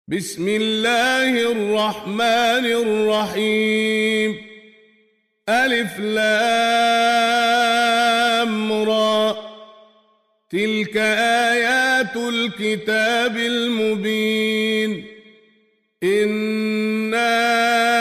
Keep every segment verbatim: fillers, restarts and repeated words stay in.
بسم الله الرحمن الرحيم ألف لام را تلك آيات الكتاب المبين إنا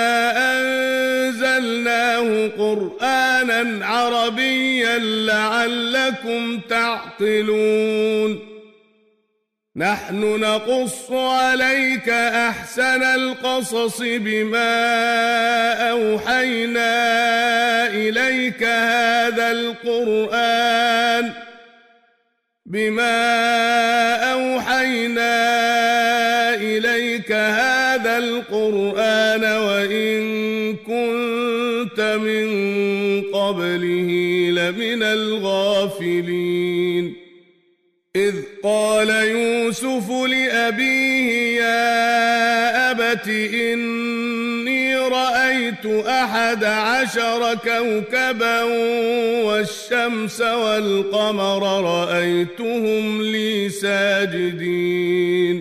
أنزلناه قرآنا عربيا لعلكم تعقلون نحن نقص عليك أحسن القصص بما أوحينا إليك هذا القرآن بما أوحينا إليك هذا القرآن وإن كنت من قبله لمن الغافلين إذ قال يوسف لأبيه يا أبت إني رأيت أحد عشر كوكبا والشمس والقمر رأيتهم لي ساجدين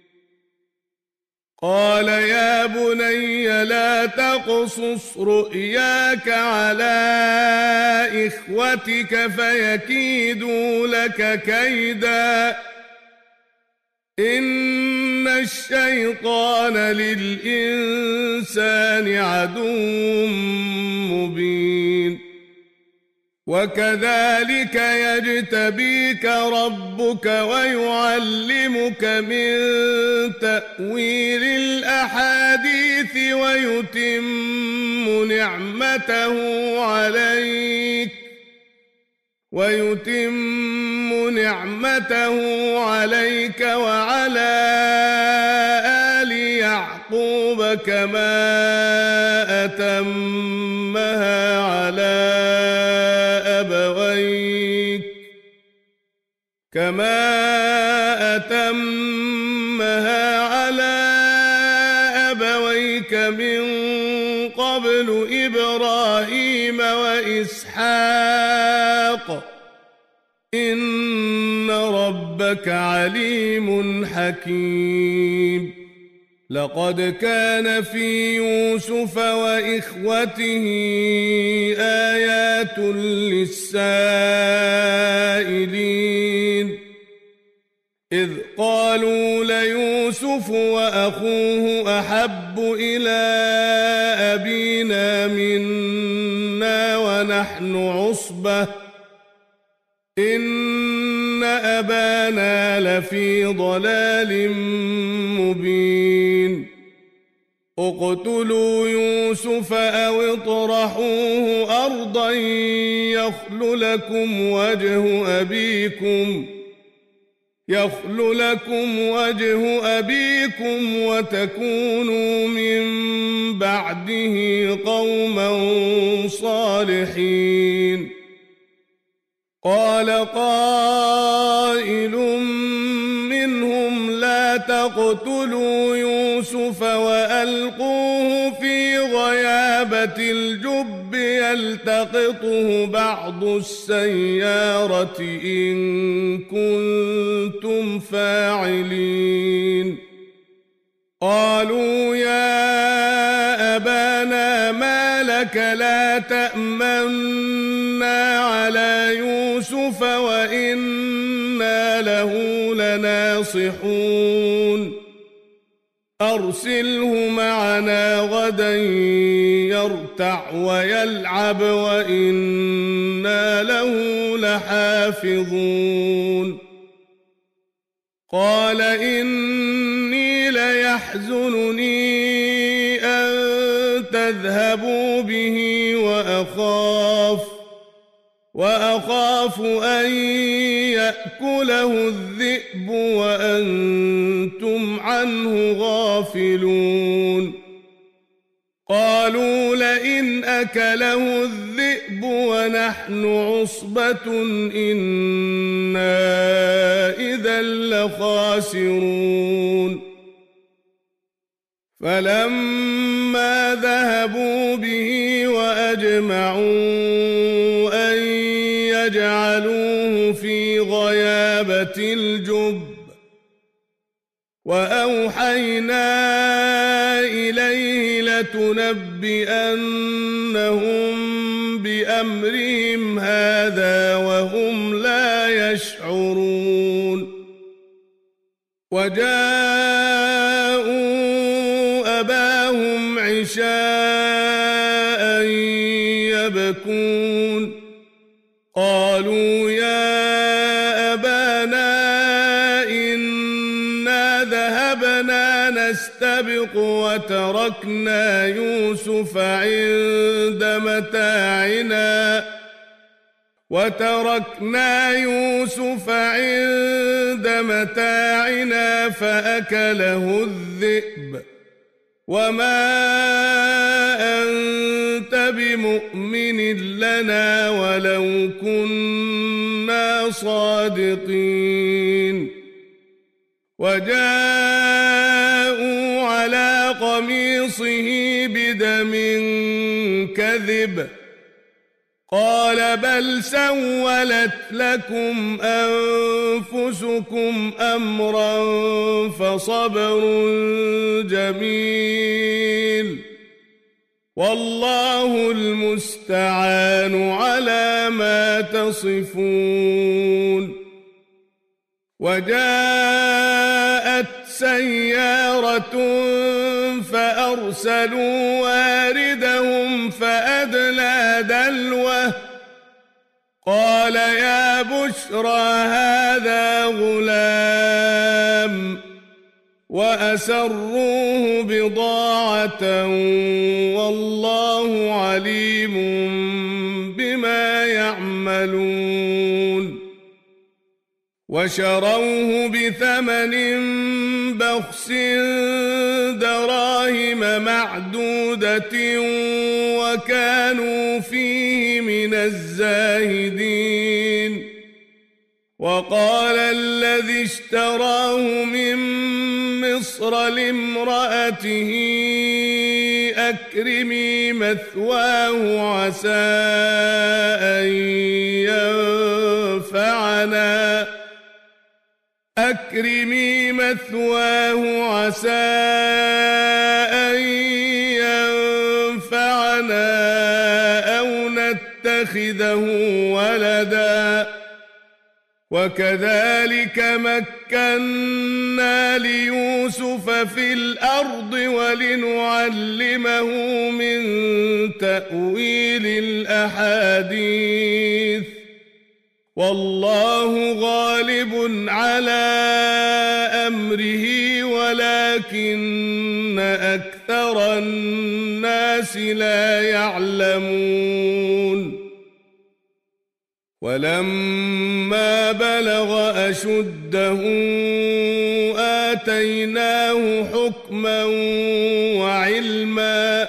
قال يا بني لا تقصص رؤياك على إخوتك فيكيدوا لك كيدا إن الشيطان للإنسان عدو مبين وكذلك يجتبيك ربك ويعلمك من تأويل الأحاديث ويتم نعمته عليك ويتم نعمته عليك وعلى آل يعقوب كما أتمها على أبويك كما أتمها على أبويك من قبل إبراهيم وإسحاق إن ربك عليم حكيم لقد كان في يوسف وإخوته آيات للسائلين إذ قالوا ليوسف وأخوه أحب إلى أبينا منا ونحن عصبة إن أبانا لفي ضلال مبين اقتلوا يوسف أو اطرحوه أرضا يخل لكم وجه أبيكم يخل لكم وجه أبيكم وتكونوا من بعده قوما صالحين قال قائل منهم لا تقتلوا يوسف وألقوه في غيابة الجب يلتقطه بعض السيارة إن كنتم فاعلين قالوا يا أبانا ما لك لا تأمنا على يوسف وإنا له لناصحون أرسله معنا غدا يرتع ويلعب وإنا له لحافظون قال إني ليحزنني أن تذهبوا به وأخاف وأخاف أن يأكله الذئب وأنتم عنه غافلون قالوا لئن أكله الذئب ونحن عصبة إنا إذا لخاسرون فلما ذهبوا به وأجمعوا أن يجعلوه في غيابة الجب وأوحينا إليه لتنبئنهم بأمرهم هذا وهم لا يشعرون وجاءوا أباهم عشاء يبكون قالوا يا أبانا إنا ذهبنا نستبق وتركنا يوسف عند متاعنا وتركنا يوسف عند متاعنا فأكله الذئب وما أنت بمؤمن لنا ولو كنا صادقين وجاءوا على قميصه بدم كذب قال بل سولت لكم أنفسكم أمرا فصبر جميل والله المستعان على ما تصفون وجاءت سيارة فأرسلوا واردهم فأدلى دلوه قال يا بشرى هذا غلام وأسروه بضاعة والله عليم بما يعملون وشروه بثمن بخس دراهم معدودة وكانوا فيه من الزاهدين وقال الذي اشتراه من مصر لامرأته أكرمي مثواه عسى أن ينفعنا أكرمي مثواه عسى أن ينفعنا أو نتخذه ولدا وكذلك مكنا ليوسف في الأرض ولنعلمه من تأويل الأحاديث والله غالب على أمره ولكن أكثر الناس لا يعلمون ولما بلغ أشده آتيناه حكما وعلما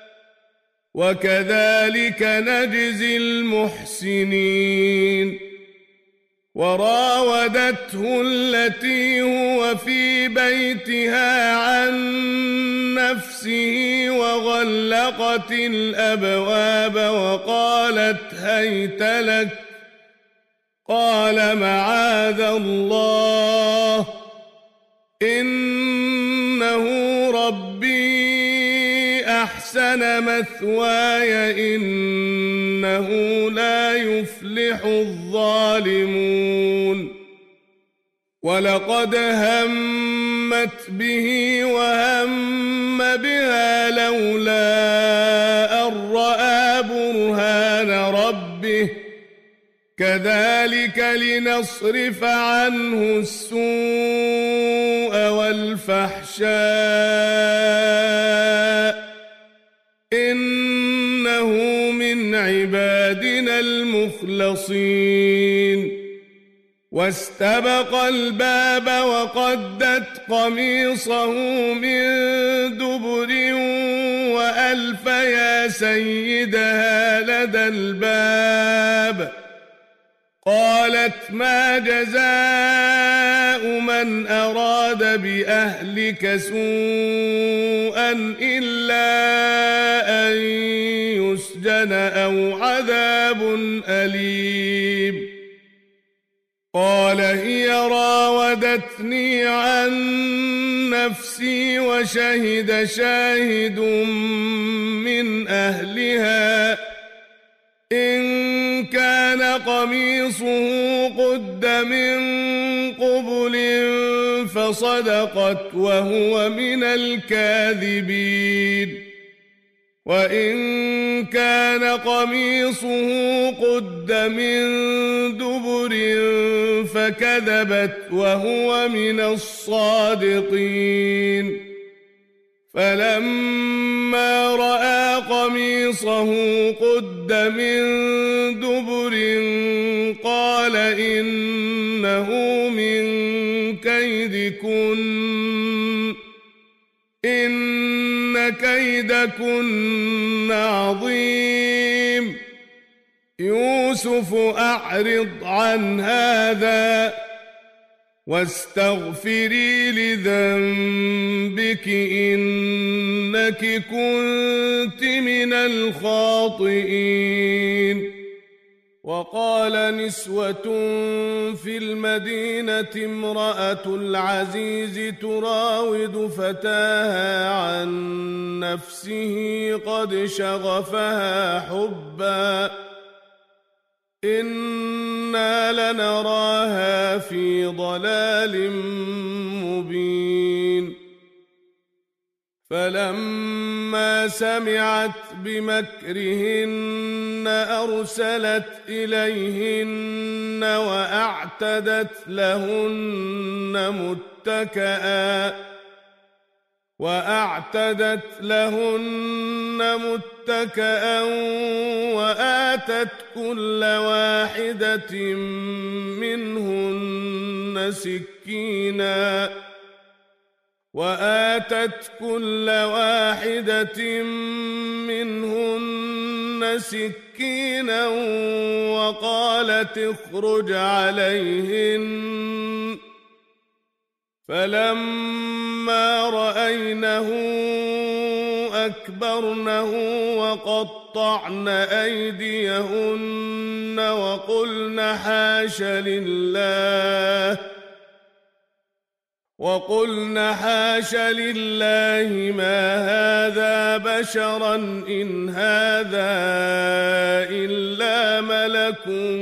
وكذلك نجزي المحسنين وراودته التي هو في بيتها عن نفسه وغلقت الأبواب وقالت هيت لك قال معاذ الله إنه ربي أحسن مثواي إنه لا يفلح الظالمون ولقد همت به وهم بها لولا أن رأى برهان ربه كذلك لنصرف عنه السوء والفحشاء إنه من عبادنا المخلصين واستبق الباب وقدت قميصه من دبر وألف يا سيدها لدى الباب قالت ما جزاء من أراد بأهلك سوءا إلا أن يسجن أو عذاب أليم قال هي راودتني عن نفسي وشهد شاهد من أهلها إن كان قميصه قد من قبل فصدقت وهو من الكاذبين وإن كان قميصه قد من دبر فكذبت وهو من الصادقين فلما رأى قميصه قد من دبر قال إنه من كيدكن إن كيدكن عظيم يوسف أعرض عن هذا واستغفري لذنبك إنك كنت من الخاطئين وقال نسوة في المدينة امرأة العزيز تراود فتاها عن نفسه قد شغفها حبا إنا لنراها في ضلال مبين فلما سمعت بمكرهن أرسلت إليهن وأعتدت لهن متكئا وأعتدت لهن متكئا وآتت كل واحدة منهن سكينا وآتت كل واحدة منهن سكينا وقالت اخرج عليهن فلما رأينه أكبرنه وقطعن أيديهن وقلن حاش لله وقلن حاش لله ما هذا بشرا إن هذا إلا ملك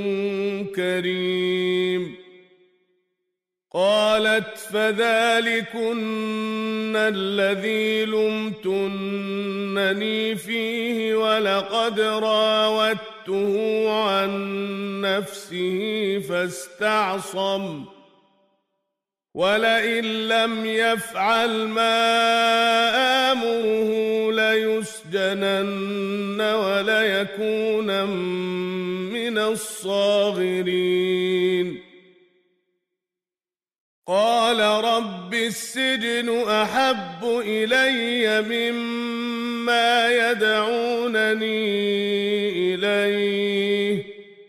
كريم قالت فذلكن الذي لمتنني فيه ولقد راودته عن نفسه فاستعصم ولئن لم يفعل ما آمره ليسجنن وليكونن من الصاغرين قال رب السجن أحب إلي مما يدعونني إليه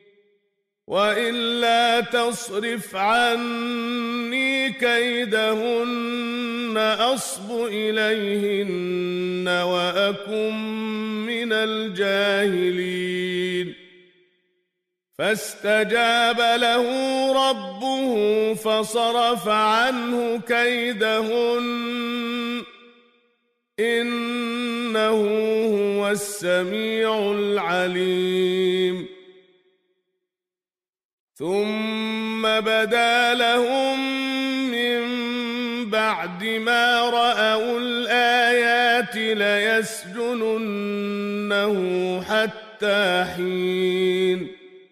وإلا تصرف عني كيدهن أصب إليهن وأكن من الجاهلين فاستجاب له ربه فصرف عنه كيدهن إنه هو السميع العليم ثم بدا لهم من بعد ما رأوا الآيات ليسجننه حتى حين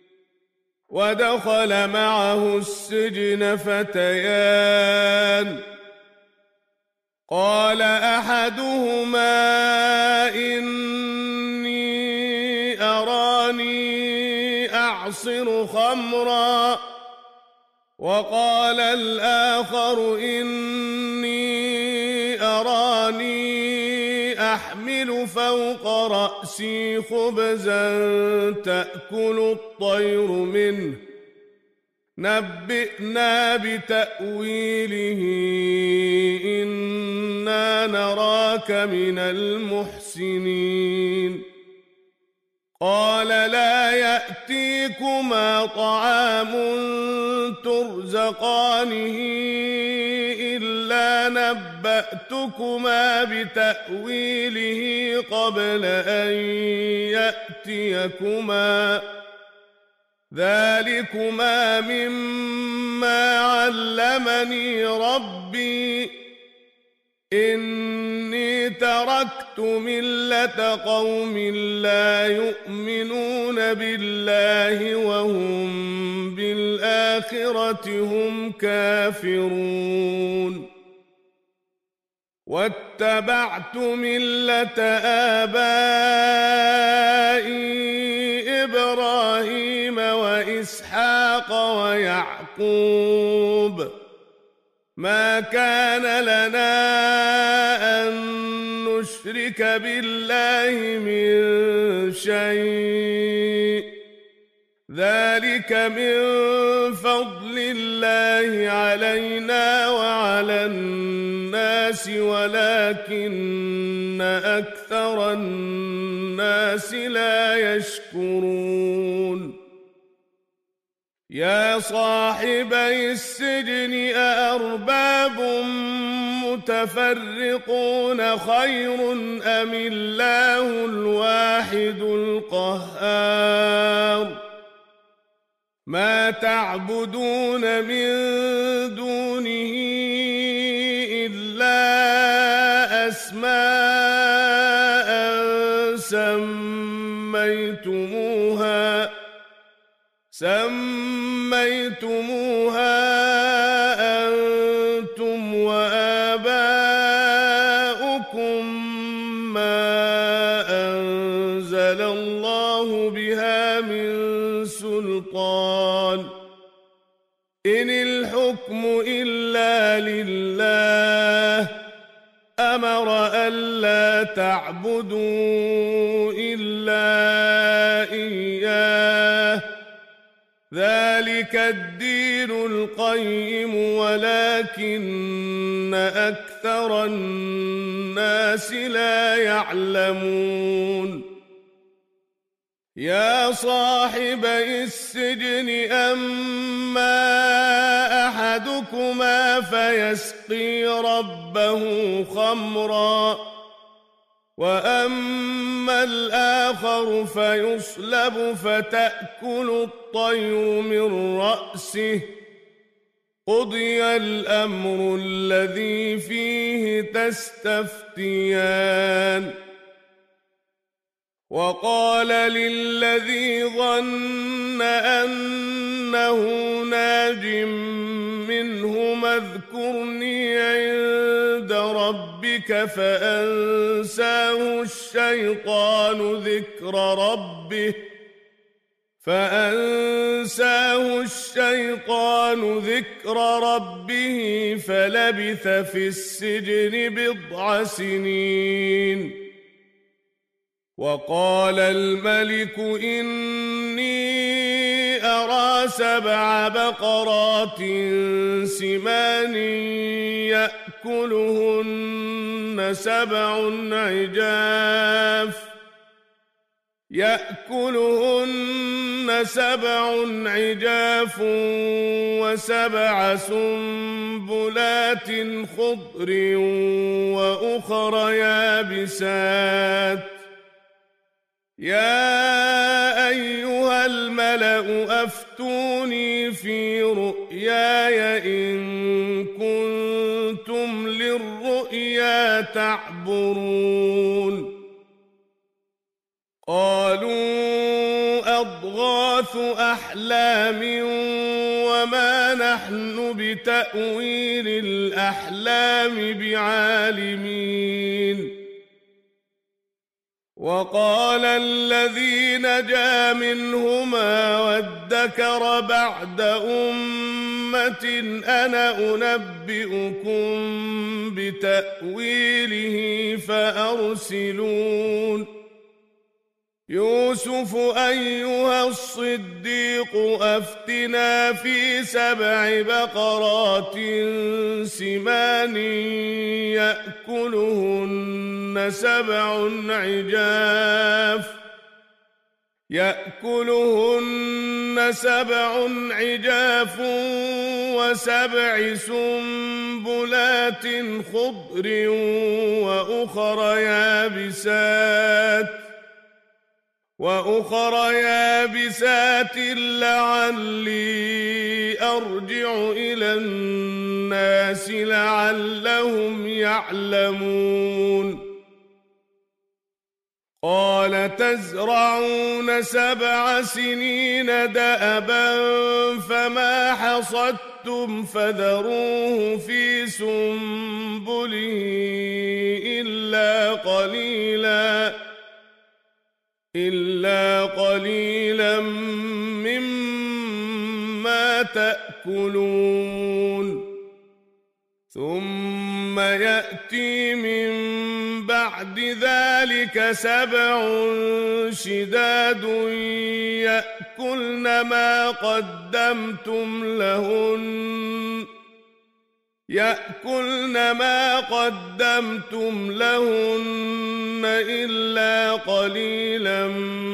ودخل معه السجن فتيان قال أحدهما إني أراني أعصر خمرا وقال الآخر إني أراني أحمل فوق رأسي خبزا تأكل الطير منه نبئنا بتأويله إنا نراك من المحسنين قال لا يأتيكما طعام ترزقانه إلا نبأتكما بتأويله قبل أن يأتيكما ذلكما مما علمني ربي إني تركت ملة قوم لا يؤمنون بالله وهم بالآخرة هم كافرون واتبعت ملة آبائي إبراهيم وإسحاق ويعقوب ما كان لنا أن نشرك بالله من شيء ذلك من فضل الله علينا وعلى الناس ولكن أكثر الناس لا يشكرون يا صاحبي السجن أأرباب متفرقون خير أم الله الواحد القهار ما تعبدون من دونه إلا أسماء سميتموها سميتموها أنتم وآباؤكم ما أنزل الله بها من سلطان إن الحكم إلا لله أمر ألا تعبدوا إلا إياه ذلك الدين القيم ولكن أكثر الناس لا يعلمون يا صاحبي السجن أما أحدكما فيسقي ربه خمرا وأما الآخر فيصلب فتأكل الطير من رأسه قضي الأمر الذي فيه تستفتيان وقال للذي ظن أنه ناج منهما اذكرني عند ربك فأنساه الشيطان ذكر ربه فأنساه الشيطان ذكر ربه فلبث في السجن بضع سنين وقال الملك إني أرى سبع بقرات سمان يأكلهن سبع عجاف يأكلهن سبع عجاف وسبع سنبلات خضر وأخر يابسات يا أيها الملأ أفتوني في رؤياي إن كنتم للرؤيا تعبرون قالوا أضغاث أحلام وما نحن بتأويل الأحلام بعالمين وقال الذي نجا منهما وادكر بعد أمة أنا أنبئكم بتأويله فأرسلون يوسف أيها الصديق أفتنا في سبع بقرات سمان يأكلهن سبع عجاف يأكلهن سبع عجاف وسبع سنبلات خضر وأخر يابسات وأخر يابسات لعلي أرجع إلى الناس لعلهم يعلمون قال تزرعون سبع سنين دأبا فما حصدتم فذروه في سنبله إلا قليلا إلا قليلا مما تأكلون ثم يأتي من بعد ذلك سبع شداد يأكلن ما قدمتم لهن يأكلن ما قدمتم لهن إلا قليلا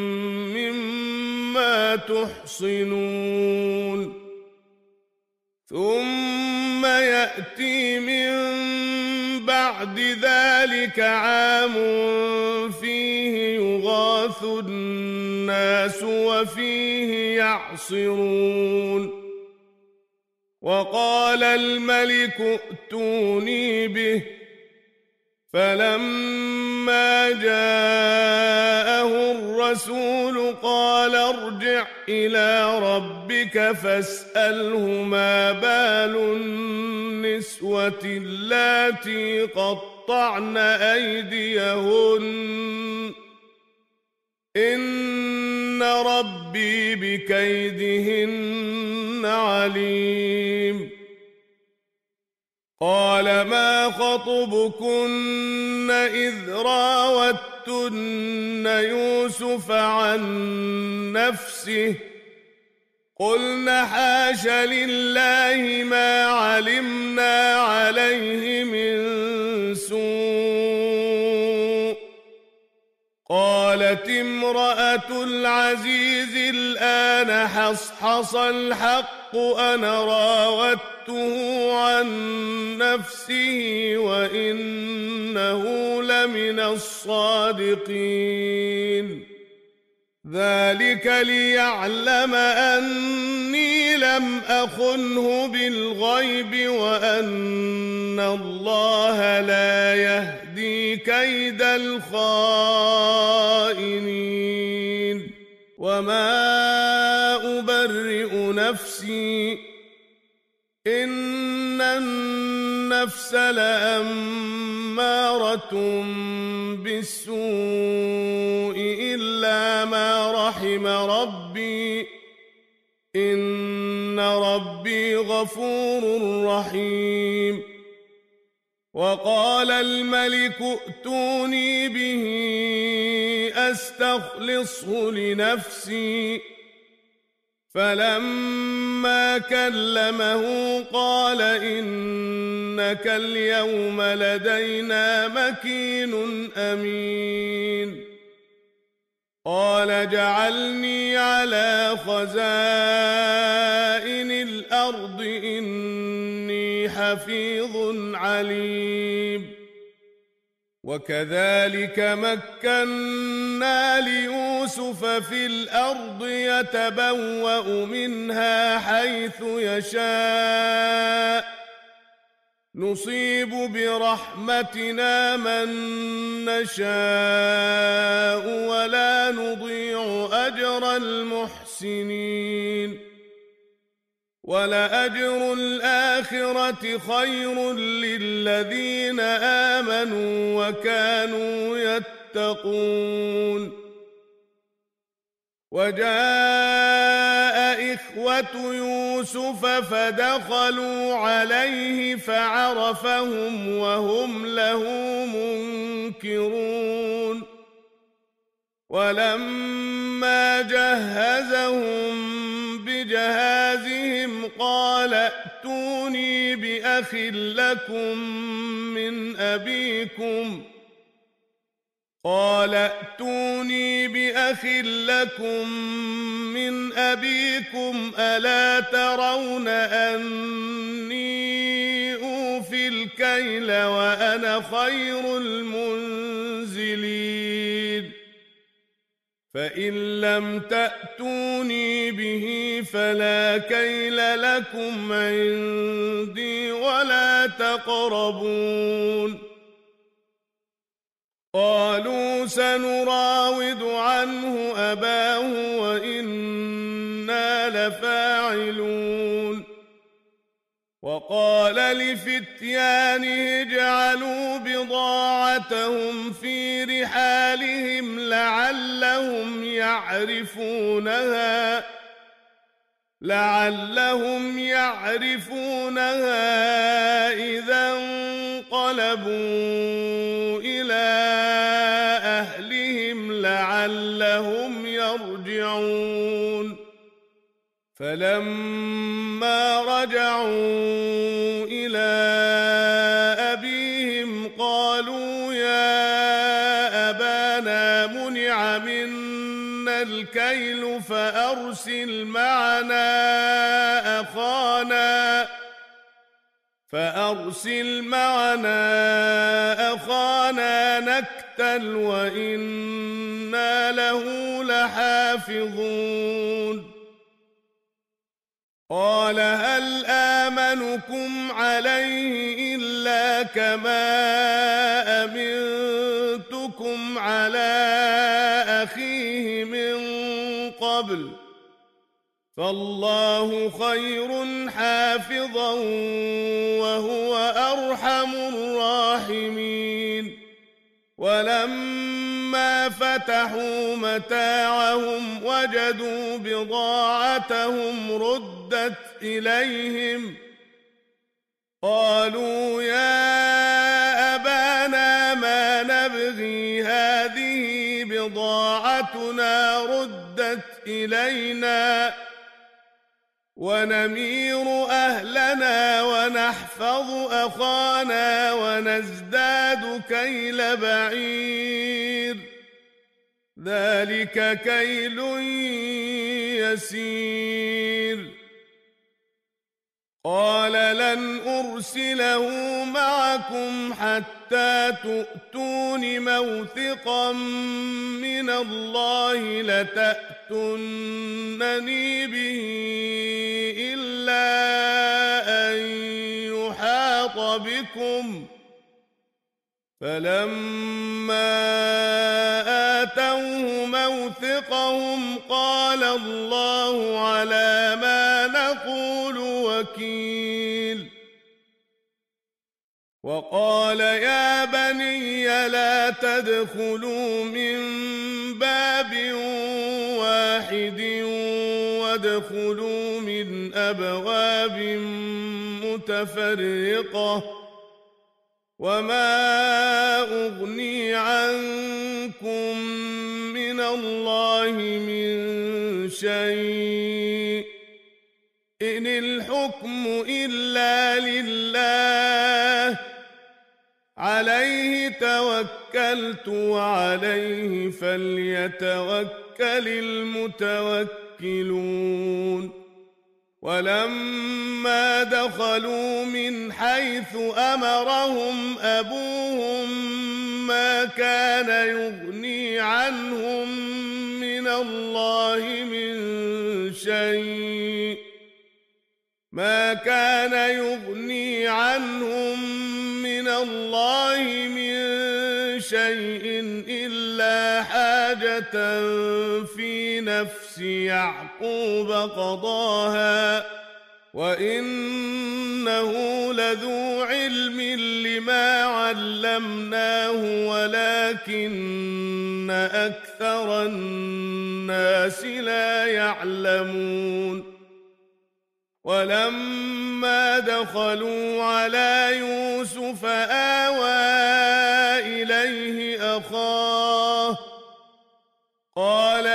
مما تحصنون ثم يأتي من بعد ذلك عام فيه يغاث الناس وفيه يعصرون وقال الملك ائتوني به فلما جاءه الرسول قال ارجع إلى ربك فاسأله ما بال النسوة اللاتي قطعن أيديهن إن ربي بكيدهن عليم قال ما خطبكن إذ راوتن يوسف عن نفسه قلنا حاش لله ما علمنا عليه من سوء قالت امرأة العزيز الآن حصحص الحق أنا راودته عن نفسه وإنه لمن الصادقين ذلك ليعلم أني لم أخنه بالغيب وأن الله لا يهدي كيد الخائنين وما أبرئ نفسي إن النفس لأمارة بالسوء إلا ما رحم ربي إن ربي غفور رحيم وقال الملك ائتوني به أستخلصه لنفسي فلما كلمه قال إنك اليوم لدينا مكين أمين قال جعلني على خزائن الأرض إني حفيظ عليم وكذلك مكنا ليوسف في الأرض يتبوأ منها حيث يشاء نصيب برحمتنا من نشاء ولا نضيع أجر المحسنين ولأجر الآخرة خير للذين آمنوا وكانوا يتقون وجاء إخوة يوسف فدخلوا عليه فعرفهم وهم له منكرون ولما جهزهم بجهازهم قال ائتوني بأخ لكم من أبيكم قال ائتوني بأخ لكم من أبيكم ألا ترون أني أوفي الكيل وأنا خير المنزلين فإن لم تأتوني به فلا كيل لكم عندي ولا تقربون قالوا سنراود عنه أباه وإنا لفاعلون وقال لفتيانه اجعلوا بضاعتهم في رحالهم لعلهم يعرفونها لعلهم يعرفونها إذا انقلبوا إلى أهلهم لعلهم يرجعون فلما رجعوا إلى أبيهم قالوا يا أبانا منع منا الكيل فأرسل معنا أخانا فأرسل معنا أخانا نكتل وإنا له لحافظون قال هل آمنكم عليه إلا كما أمنتكم على أخيه من قبل فالله خير حافظا وهو أرحم الراحمين ولما فتحوا متاعهم وجدوا بضاعتهم ردت إليهم قالوا يا أبانا ما نبغي هذه بضاعتنا ردت إلينا ونمير أهلنا ونحفظ أخانا ونزداد كيل بعير ذلك كيل يسير قال لن أرسله معكم حتى تؤتون موثقا من الله لتأتونني به إلا أن يحاط بكم فلما آتوه موثقهم قال الله على ما نقول وكيل وقال يا بني لا تدخلوا من باب واحد وادخلوا من أبواب متفرقة وما أغني عنكم من الله من شيء إن الحكم إلا لله عليه توكلت وعليه فليتوكل المتوكلون ولما دخلوا من حيث أمرهم أبوهم ما كان يغني عنهم من الله من شيء ما كان يغني عنهم من الله من شيء إلا حاجة في نفس يعقوب قضاها وإنه لذو علم لما علمناه ولكن أكثر الناس لا يعلمون ولما دخلوا على يوسف آوى إليه أخاه قال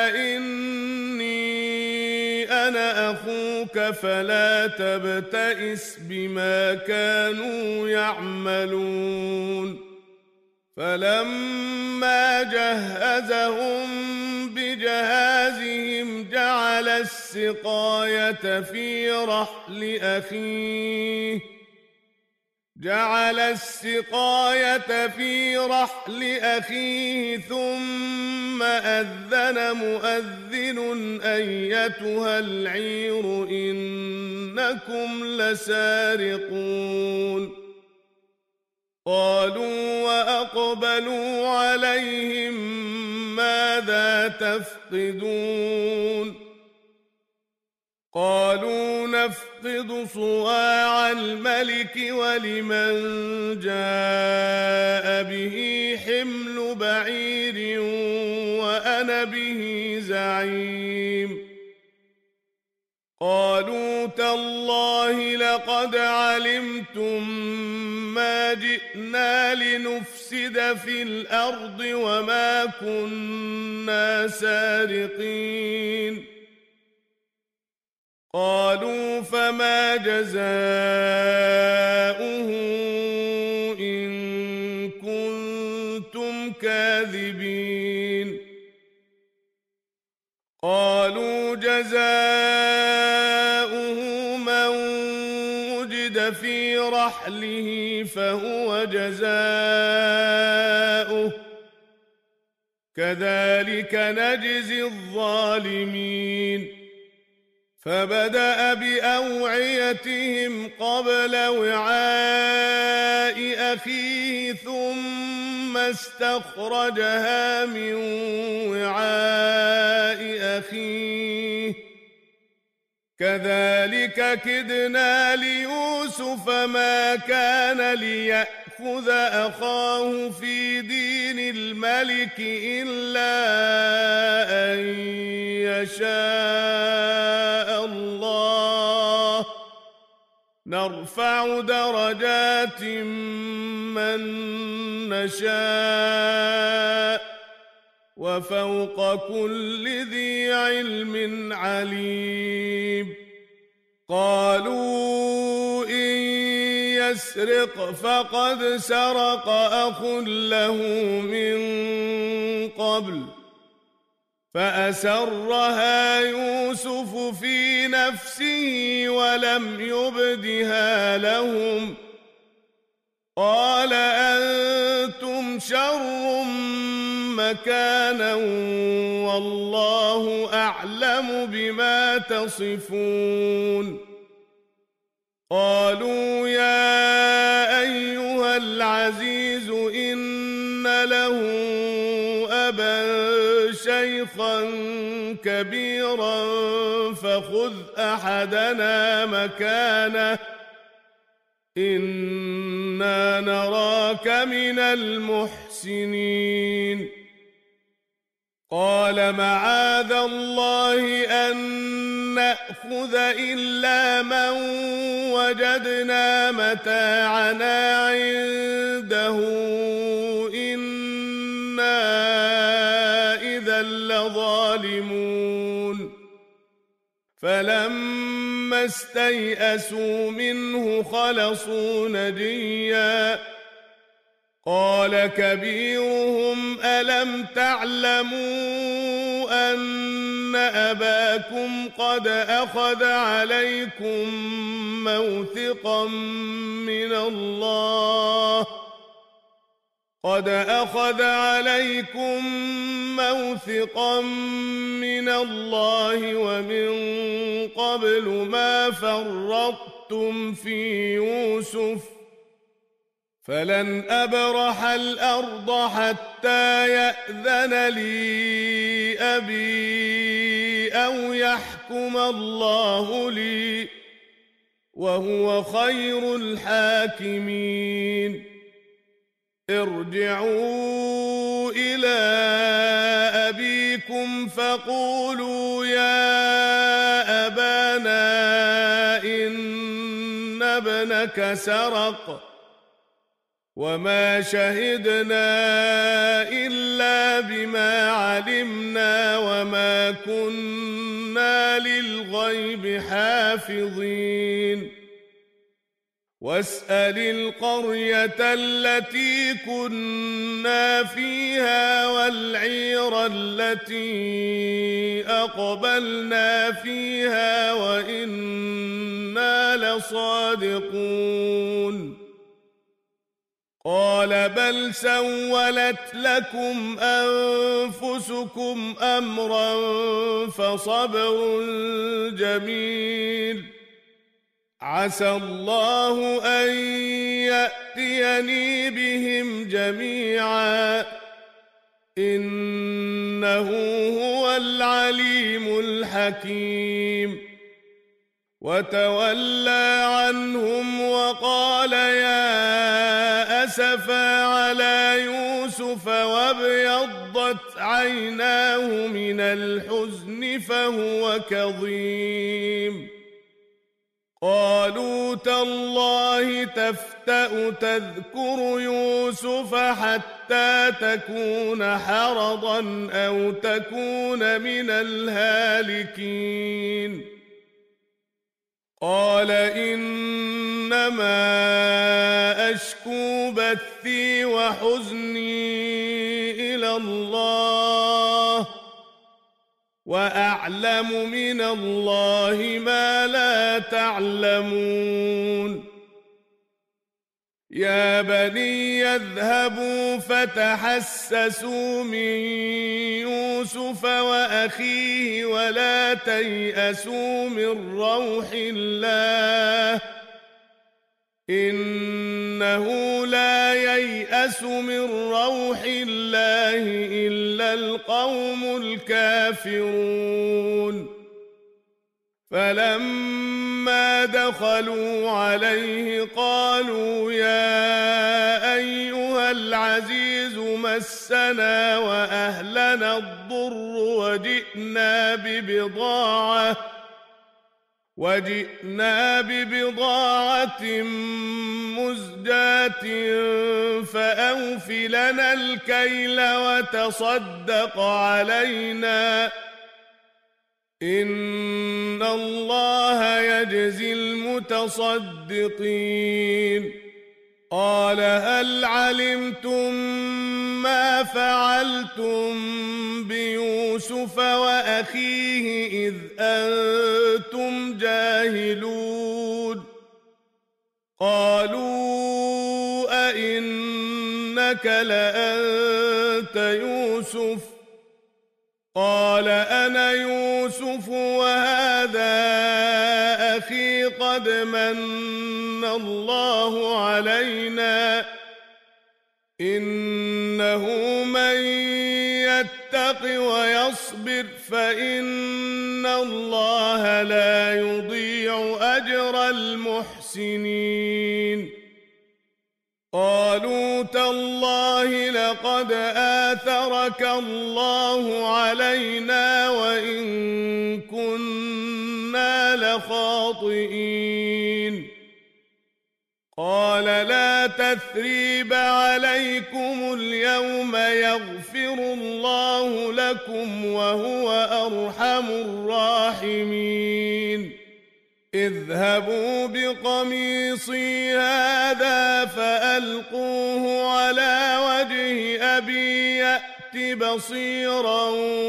إني أنا أخوك فلا تبتئس بما كانوا يعملون فلما فلما جهزهم بجهازهم جعل السقاية في رحل أخيه جعل السقاية في رحل أخيه ثم أذن مؤذن أيتها العير إنكم لسارقون قالوا وأقبلوا عليهم ماذا تفقدون قالوا نفقد صواع الملك ولمن جاء به حمل بعير وأنا به زعيم قالوا تالله لقد علمتم ما جئنا لنفسد في الأرض وما كنا سارقين قالوا فما جزاؤه إن كنتم كاذبين قالوا جزاؤه من وجد في رحله فهو جزاؤه كذلك نجزي الظالمين فبدأ بأوعيتهم قبل وعاء أخيه ثم استخرجها من وعاء أخيه كذلك كدنا ليوسف ما كان ليأخذ أخاه في دين الملك إلا أن يشاء الله نرفع درجات من نشاء وفوق كل ذي علم عليم قالوا إن يسرق فقد سرق أخ له من قبل فأسرها يوسف في نفسه ولم يبدها لهم قال أنتم شر مكانا والله أعلم بما تصفون قالوا يا أيها العزيز إن له أبا شيخا كبيرا فخذ أحدنا مكانه إنا نراك من المحسنين قال معاذ الله أن نأخذ إلا من وجدنا متاعنا عنده إنا إذا لظالمون فلما استيئسوا منه خلصوا نجيا قال كبيرهم ألم تعلموا أن أباكم قد أخذ عليكم موثقا من الله قد أخذ عليكم موثقا من الله ومن قبل ما فرطتم في يوسف فلن أبرح الأرض حتى يأذن لي أبي أو يحكم الله لي وهو خير الحاكمين ارجعوا إلى أبيكم فقولوا يا أبانا إن ابنك سرق وما شهدنا إلا بما علمنا وما كنا للغيب حافظين واسأل القرية التي كنا فيها العير التي أقبلنا فيها وإنا لصادقون قال بل سولت لكم أنفسكم أمرا فصبر جميل عسى الله أن يأتيني بهم جميعا إنه هو العليم الحكيم وتولى عنهم وقال يا أسفا على يوسف وابيضت عيناه من الحزن فهو كظيم قالوا تالله تفتأ تذكر يوسف حتى تكون حرضا أو تكون من الهالكين قال إنما أشكو بثي وحزني إلى الله وأعلم من الله ما لا تعلمون يا بني يذهبوا فتحسسوا من يوسف وأخيه ولا تيأسوا من روح الله إنه لا ييأس من روح الله إلا القوم الكافرون فلما دخلوا عليه قالوا يا أيها العزيز مسنا وأهلنا الضر وجئنا ببضاعة وجئنا ببضاعة مزجاة فأوف لنا الكيل وتصدق علينا إن الله يجزي المتصدقين قال هل علمتم ما فعلتم بيوسف وأخيه إذ أنتم جاهلون قالوا أئنك لأنت يوسف قال أنا يوسف وهذا أخي قد من الله علينا إنه من يتق ويصبر فإن الله لا يضيع أجر المحسنين قالوا تالله لقد آثرك الله علينا وإن كنا لخاطئين قال لا تثريب عليكم اليوم يغفر الله لكم وهو أرحم الراحمين اذهبوا بقميصي هذا فألقوه على وجه أبي يأت بصيرا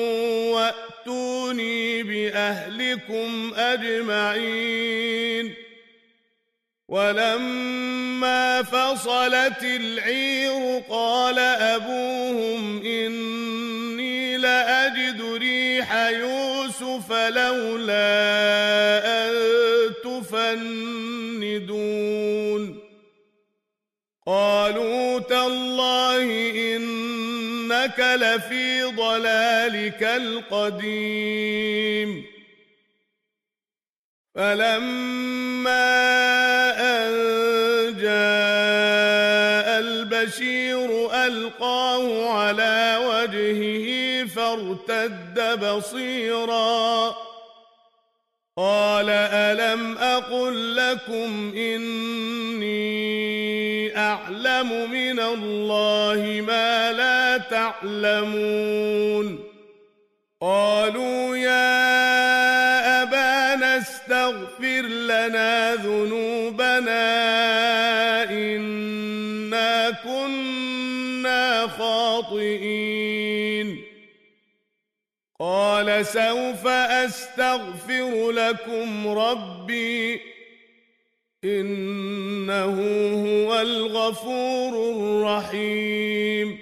وأتوني بأهلكم أجمعين ولما فصلت العير قال أبوهم إني لأجد ريح يوسف لولا أن تفندون قالوا تالله إنك لفي ضلالك القديم فلما أن جاء البشير ألقاه على وجهه فارتد بصيرا قال ألم أقل لكم إني أعلم من الله ما لا تعلمون قالوا يا أبانا استغفر لنا ذنوبنا إنا كنا خاطئين الخاطئين قال سوف أستغفر لكم ربي إنه هو الغفور الرحيم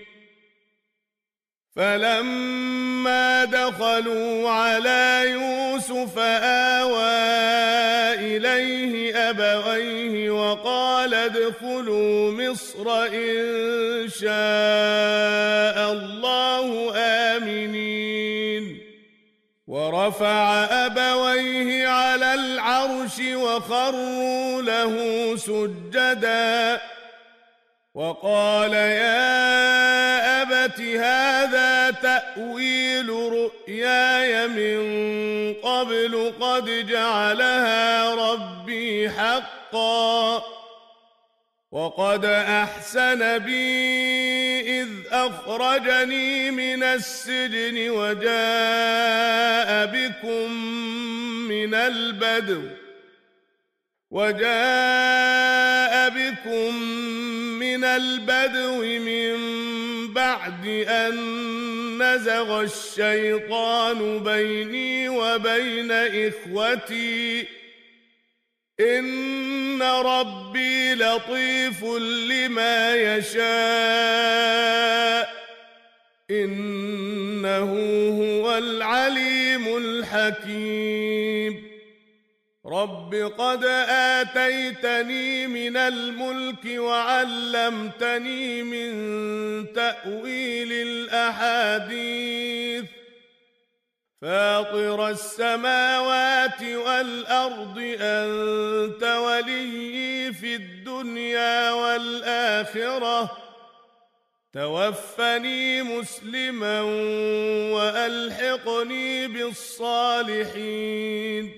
فلما دخلوا على يوسف آوى إليه أبويه وقال ادخلوا مصر إن شاء الله آمنين ورفع أبويه على العرش وخروا له سجدا وقال يا أبت هذا تأويل رؤياي من قبل قد جعلها ربي حقا وقد أحسن بي إذ أخرجني من السجن وجاء بكم من البدو وجاء بكم من البدو من بعد أن نزغ الشيطان بيني وبين إخوتي إن ربي لطيف لما يشاء إنه هو العليم الحكيم رب قد آتيتني من الملك وعلمتني من تأويل الأحاديث فاطر السماوات والأرض أنت وليي في الدنيا والآخرة توفني مسلما وألحقني بالصالحين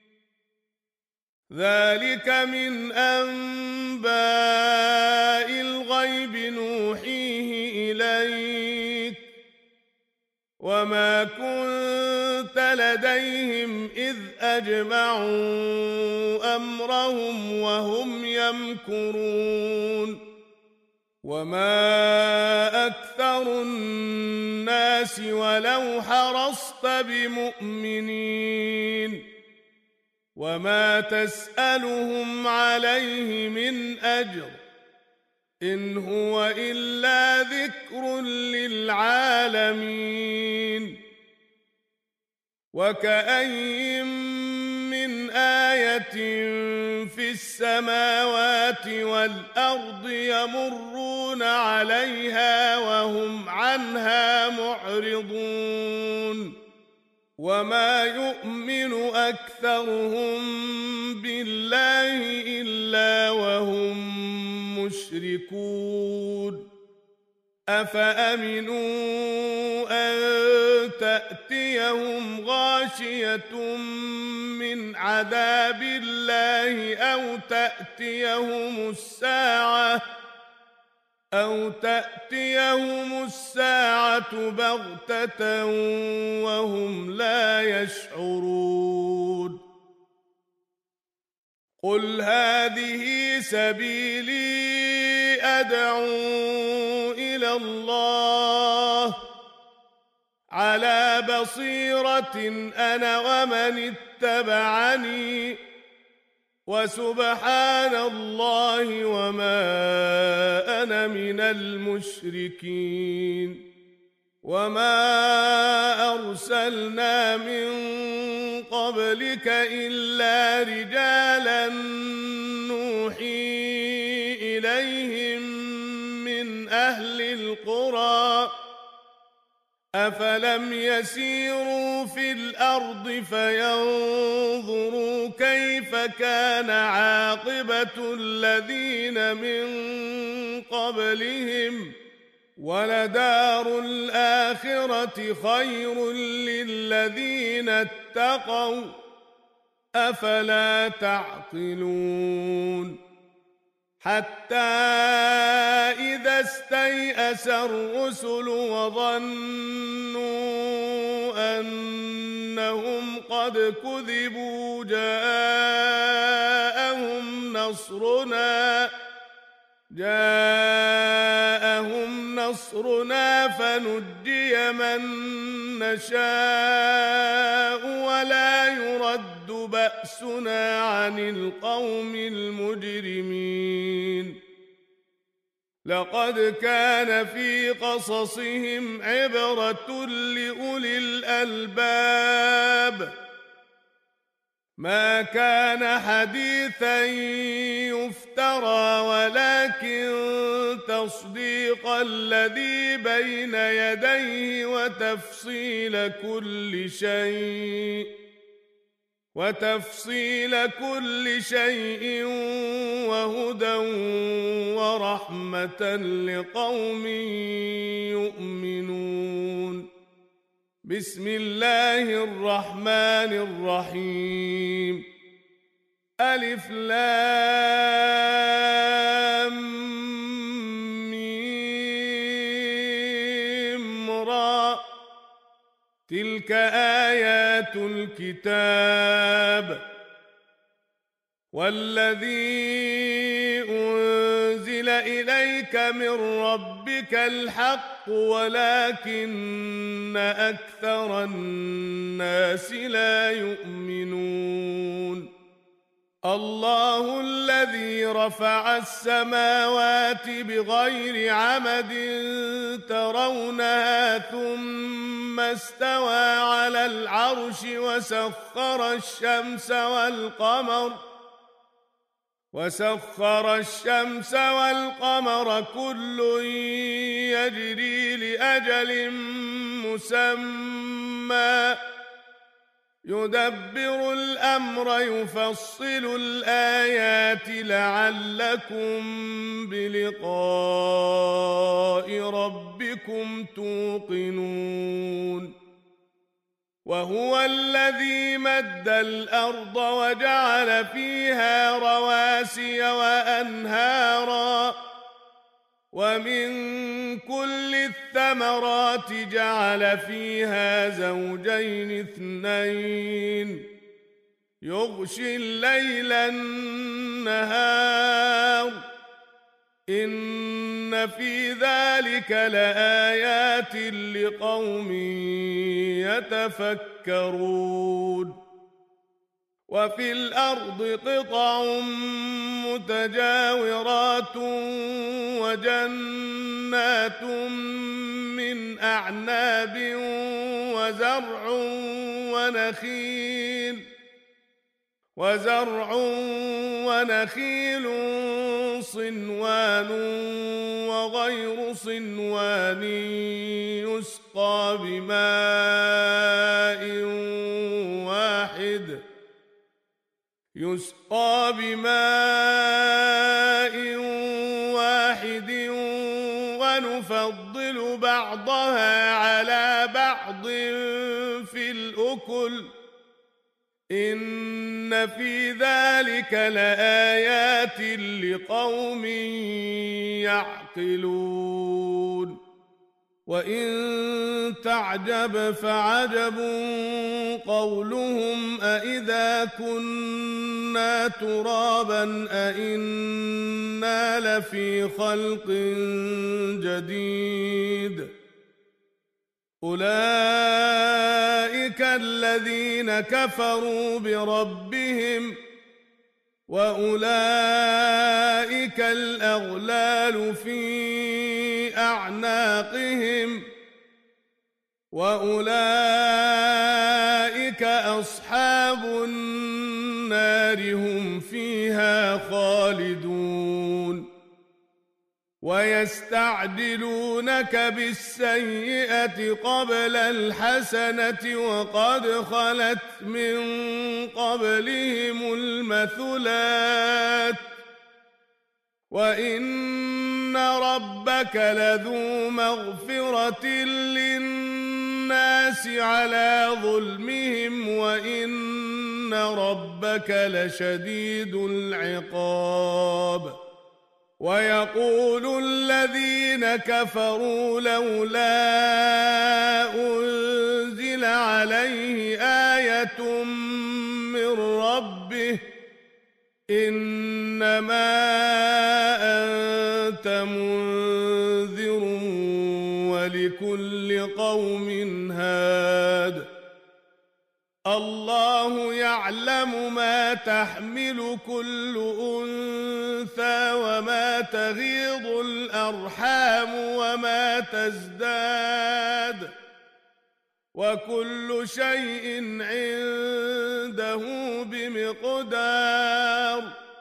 ذلك من أنباء الغيب نوحيه إليك وما كنت لديهم إذ أجمعوا أمرهم وهم يمكرون وما أكثر الناس ولو حرصت بمؤمنين وما تسألهم عليه من أجر إن هو إلا ذكر للعالمين وكأين من آية في السماوات والأرض يمرون عليها وهم عنها معرضون وما يؤمن أكثرهم بالله إلا وهم مشركون أفأمنوا أن تأتيهم غاشية من عذاب الله أو تأتيهم الساعة أو تأتيهم الساعة بغتة وهم لا يشعرون قل هذه سبيلي أدعو إلى الله على بصيرة أنا ومن اتبعني وسبحان الله وما أنا من المشركين وما أرسلنا من قبلك إلا رجالا نوحي إليهم من أهل القرى أفلم يسيروا في الأرض فينظروا كيف كان عاقبة الذين من قبلهم ولدار الآخرة خير للذين اتقوا أفلا تعقلون حتى إذا استيأس الرسل وظنوا أنهم قد كذبوا جاءهم نصرنا جاءهم نصرنا فنجي من نشاء ولا يرد بأسنا عن القوم المجرمين لقد كان في قصصهم عبرة لأولي الألباب ما كان حديثا يفترى ولكن تصديق الذي بين يديه وتفصيل كل شيء وتفصيل كل شيء وهدى ورحمة لقوم يؤمنون بسم الله الرحمن الرحيم ألف لام ميم را تلك آيات الكتاب والذي أنزل إليك من ربك الحق ولكن أكثر الناس لا يؤمنون الله الذي رفع السماوات بغير عمد ترونها ثم استوى على العرش وسخر الشمس والقمر وسخر الشمس والقمر كل يجري لأجل مسمى يدبر الأمر يفصل الآيات لعلكم بلقاء ربكم توقنون وهو الذي مد الأرض وجعل فيها رواسي وأنهارا ومن كل الثمرات جعل فيها زوجين اثنين يغشي الليل النهار إن في ذلك لآيات لقوم يتفكرون وفي الأرض قطع متجاورات وجنات من أعناب وزرع ونخيل وزرع ونخيل صنوان وغير صنوان يسقى بماء واحد يسقى بماء واحد ونفضل بعضها على بعض في الأكل إن في ذلك لآيات لقوم يعقلون وإن تعجب فعجب قولهم أإذا كنا ترابا أإنا لفي خلق جديد أولئك الذين كفروا بربهم وأولئك الأغلال في أعناقهم وأولئك أصحاب النار هم فيها خالدون ويستعجلونك بالسيئة قبل الحسنة وقد خلت من قبلهم المثلات وإن ربك لذو مغفرة للناس على ظلمهم وإن ربك لشديد العقاب ويقول الذين كفروا لولا أنزل عليه آية من ربه إنما بقوم هاد الله يعلم ما تحمل كل أنثى وما تغيض الأرحام وما تزداد وكل شيء عنده بمقدار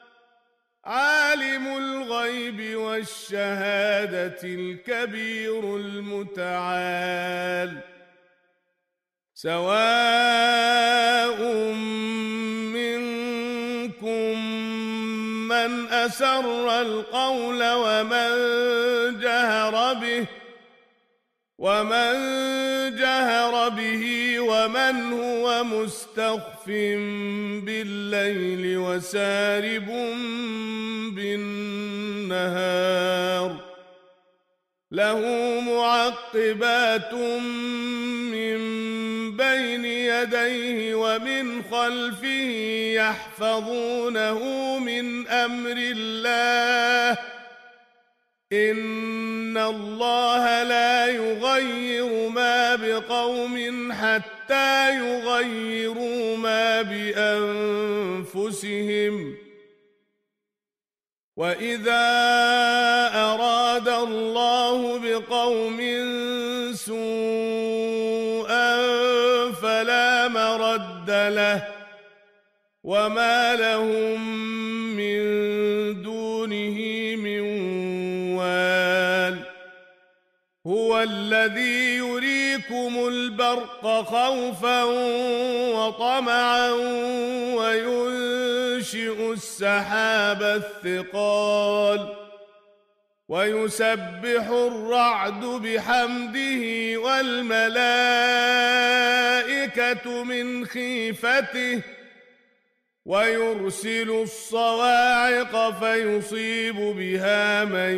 عالم الغيب والشهادة الكبير المتعال سواء منكم من أسر القول ومن جهر به ومن جهر به ومن هو مستخف بالليل وسارب بالنهار له معقبات من بين يديه ومن خلفه يحفظونه من أمر الله إن الله لا يغير ما بقوم حتى يغيروا ما بأنفسهم وإذا أراد الله بقوم سوءا فلا مرد له وما لهم من دونه من وال هو الذي يريكم البرق خوفا وطمعا وينشئ السحاب الثقال ويسبح الرعد بحمده والملائكة من خيفته ويرسل الصواعق فيصيب بها من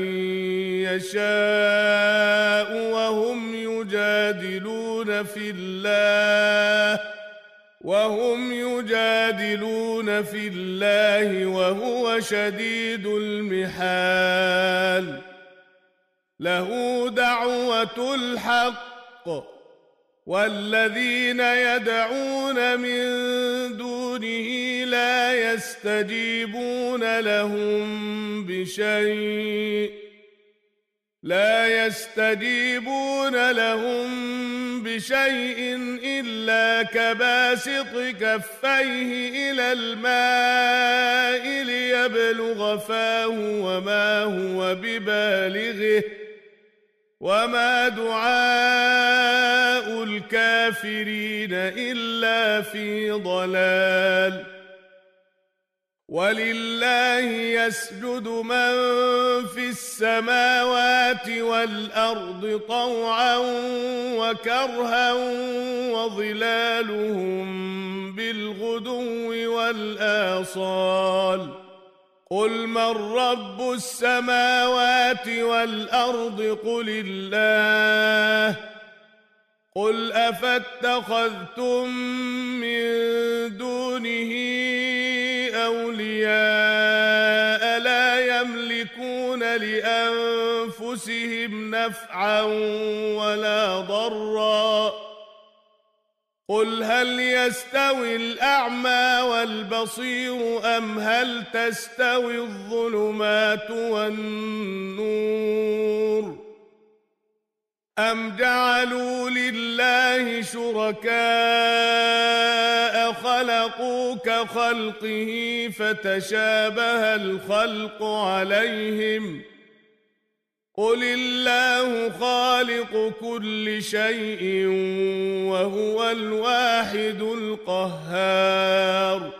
يشاء وهم يجادلون في الله وهم يجادلون في الله وهو شديد المحال له دعوة الحق والذين يدعون من دونه لا يستجيبون لهم بشيء لا يستجيبون لهم بشيء إلا كباسط كفيه إلى الماء ليبلغ فاه وما هو ببالغه وما دعاء الكافرين إلا في ضلال ولله يسجد من في السماوات والأرض طوعا وكرها وظلالهم بالغدو والآصال قل من رب السماوات والأرض قل الله قل أفاتخذتم من دونه أولياء لا يملكون لأنفسهم نفعا ولا ضرا قل هل يستوي الأعمى والبصير أم هل تستوي الظلمات والنور أم جعلوا لله شركاء خلقوا كخلقه فتشابه الخلق عليهم قل الله خالق كل شيء وهو الواحد القهار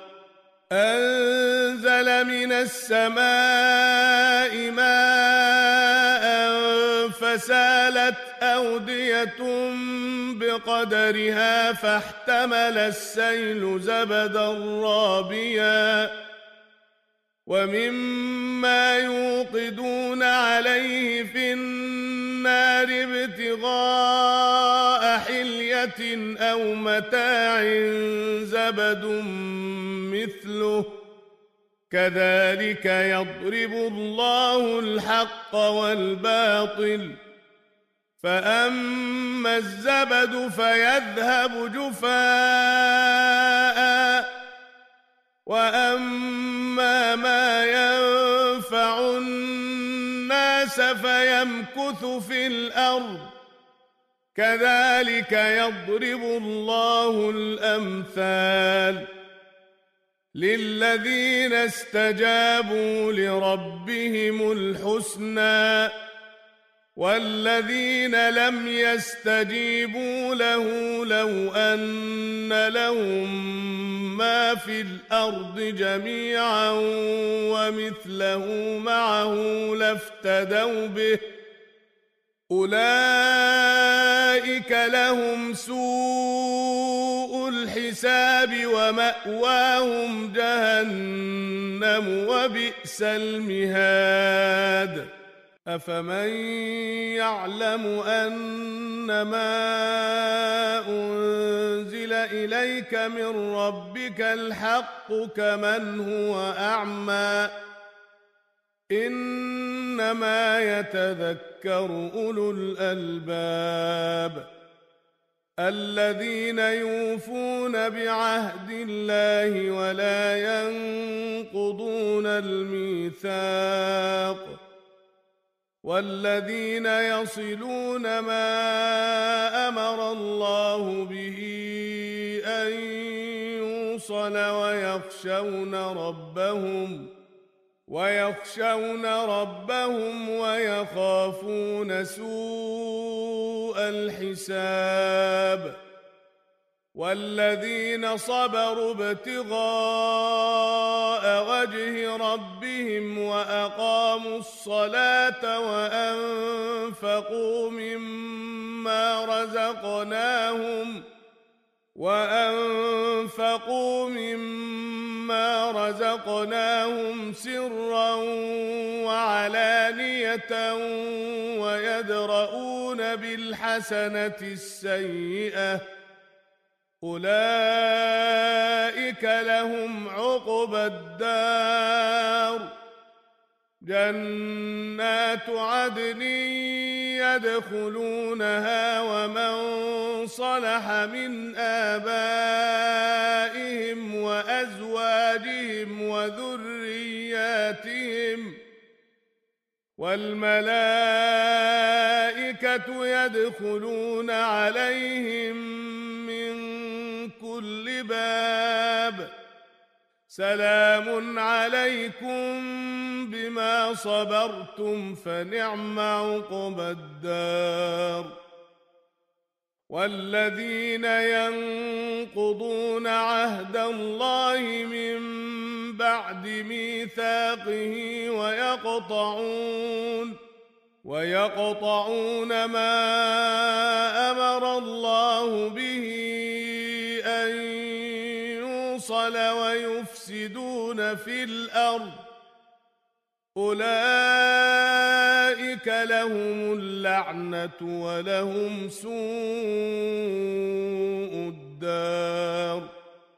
أنزل من السماء ماء فسالت أودية بقدرها فاحتمل السيل زبدا رابيا ومما يوقدون عليه في النار ابتغاء حلية أو متاع زبد مثله كذلك يضرب الله الحق والباطل فأما الزبد فيذهب جفاء وأما ما ينفع الناس فيمكث في الأرض كذلك يضرب الله الأمثال للذين استجابوا لربهم الحسنى والذين لم يستجيبوا له لو أن لهم ما في الأرض جميعا ومثله معه لافتدوا به أولئك لهم سوء الحساب ومأواهم جهنم وبئس المهاد أفمن يعلم أنما أنزل إليك من ربك الحق كمن هو أعمى إنما يتذكر أولو الألباب الذين يوفون بعهد الله ولا ينقضون الميثاق والذين يصلون ما أمر الله به أن يوصل ويخشون ربهم ويخشون ربهم ويخافون سوء الحساب والذين صبروا ابتغاء وجه ربهم وأقاموا الصلاة وأنفقوا مما رزقناهم وأنفقوا مما رزقناهم سرا وعلانية ويدرؤون بالحسنة السيئة أولئك لهم عقبى الدار جنات عدن يدخلونها ومن صلح من آبائهم وأزواجهم وذرياتهم والملائكة يدخلون عليهم من كل باب سلام عليكم بما صبرتم فنعم عقبى الدار والذين ينقضون عهد الله من بعد ميثاقه ويقطعون ويقطعون ما أمر الله به أن يوصل ويفسدون في الأرض أولئك لهم اللعنة ولهم سوء الدار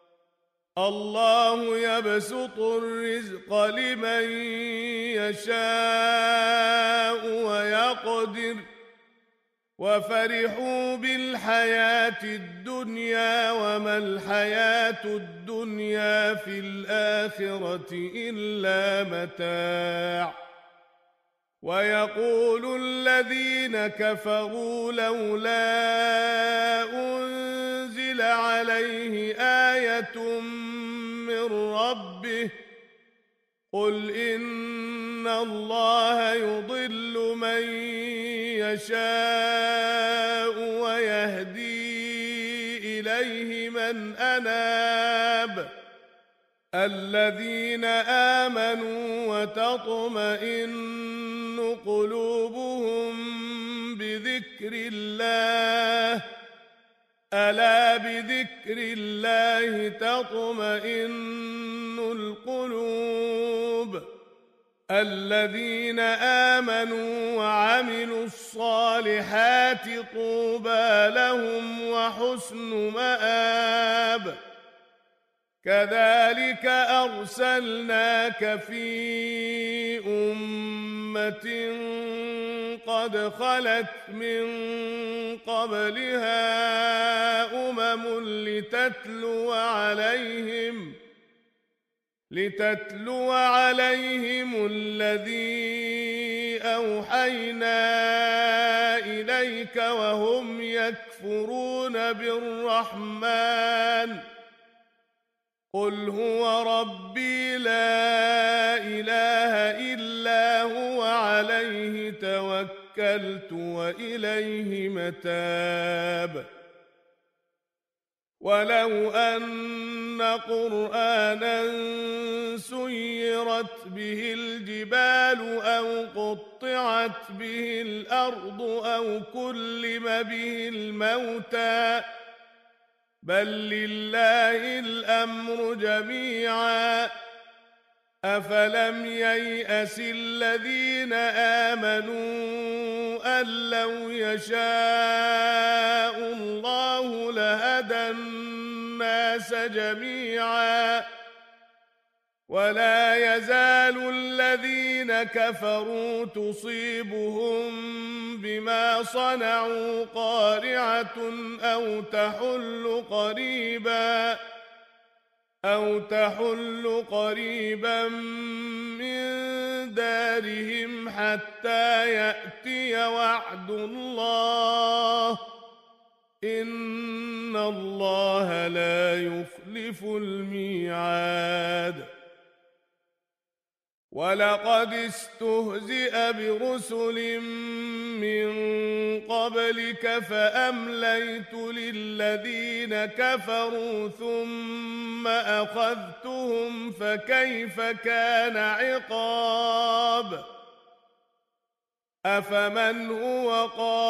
الله يبسط الرزق لمن يشاء ويقدر وفرحوا بالحياة الدنيا وما الحياة الدنيا في الآخرة إلا متاع ويقول الذين كفروا لولا أنزل عليه آية من ربه قل إن الله يضل من يشاء ويهدي إليه من أناب الذين آمنوا وتطمئن قلوبهم بذكر الله ألا بذكر الله تطمئن القلوب الذين آمنوا وعملوا الصالحات طوبى لهم وحسن مآب كذلك أرسلناك في أمة أمة قد خلت من قبلها أمم لتتلو عليهم لتتلو عليهم الذي أوحينا إليك وهم يكفرون بالرحمن قل هو ربي لا إله إلا هو عليه توكلت وإليه متاب ولو أن قرآنا سيرت به الجبال أو قطعت به الأرض أو كلم به الموتى بل لله الأمر جميعا أفلم ييأس الذين آمنوا أن لو يشاء الله لهدى الناس جميعا ولا يزال الذين كفروا تصيبهم بما صنعوا قارعة أو تحل قريبا أو تحل قريبا من دارهم حتى يأتي وعد الله إن الله لا يخلف الميعاد ولقد استهزئ برسل من قبلك فأمليت للذين كفروا ثم أخذتهم فكيف كان عقاب أفمن هو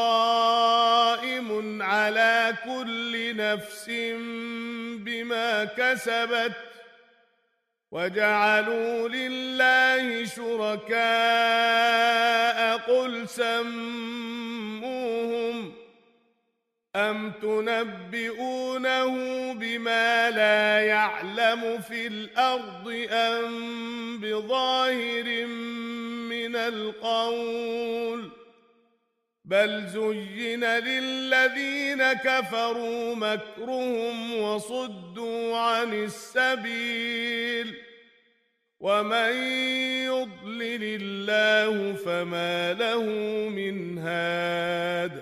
قائم على كل نفس بما كسبت وجعلوا لله شركاء قل سموهم أم تنبئونه بما لا يعلم في الأرض أم بظاهر من القول بل زين للذين كفروا مكرهم وصدوا عن السبيل ومن يضلل الله فما له من هاد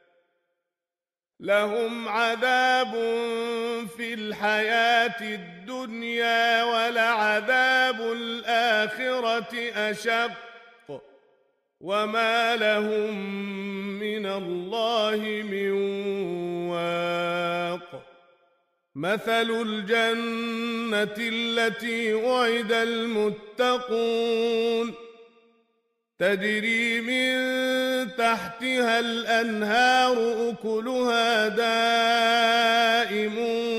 لهم عذاب في الحياة الدنيا ولعذاب الآخرة أشق وما لهم من الله من واق مثل الجنة التي وعد المتقون تجري من تحتها الأنهار أكلها دائم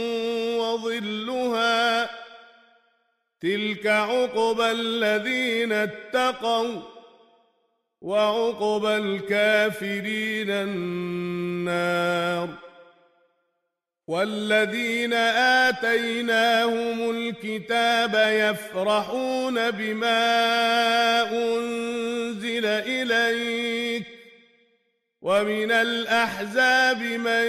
وظلها تلك عقبى الذين اتقوا وعقبى الكافرين النار والذين آتيناهم الكتاب يفرحون بما أنزل إليك ومن الأحزاب من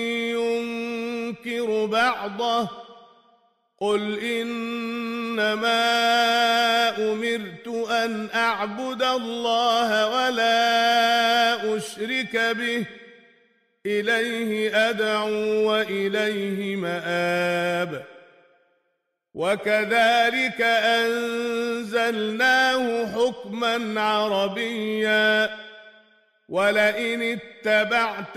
ينكر بعضه قل إنما أمرت أن أعبد الله ولا أشرك به إليه أدعو وإليه مآب وكذلك أنزلناه حكما عربيا ولئن اتبعت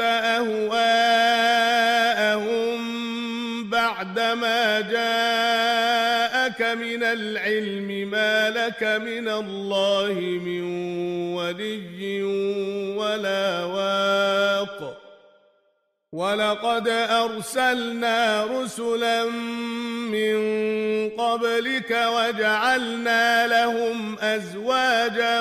أهواءهم بعدما جاءك من العلم ما لك من الله من ولي ولا واق ولقد أرسلنا رسلا من قبلك وجعلنا لهم أزواجا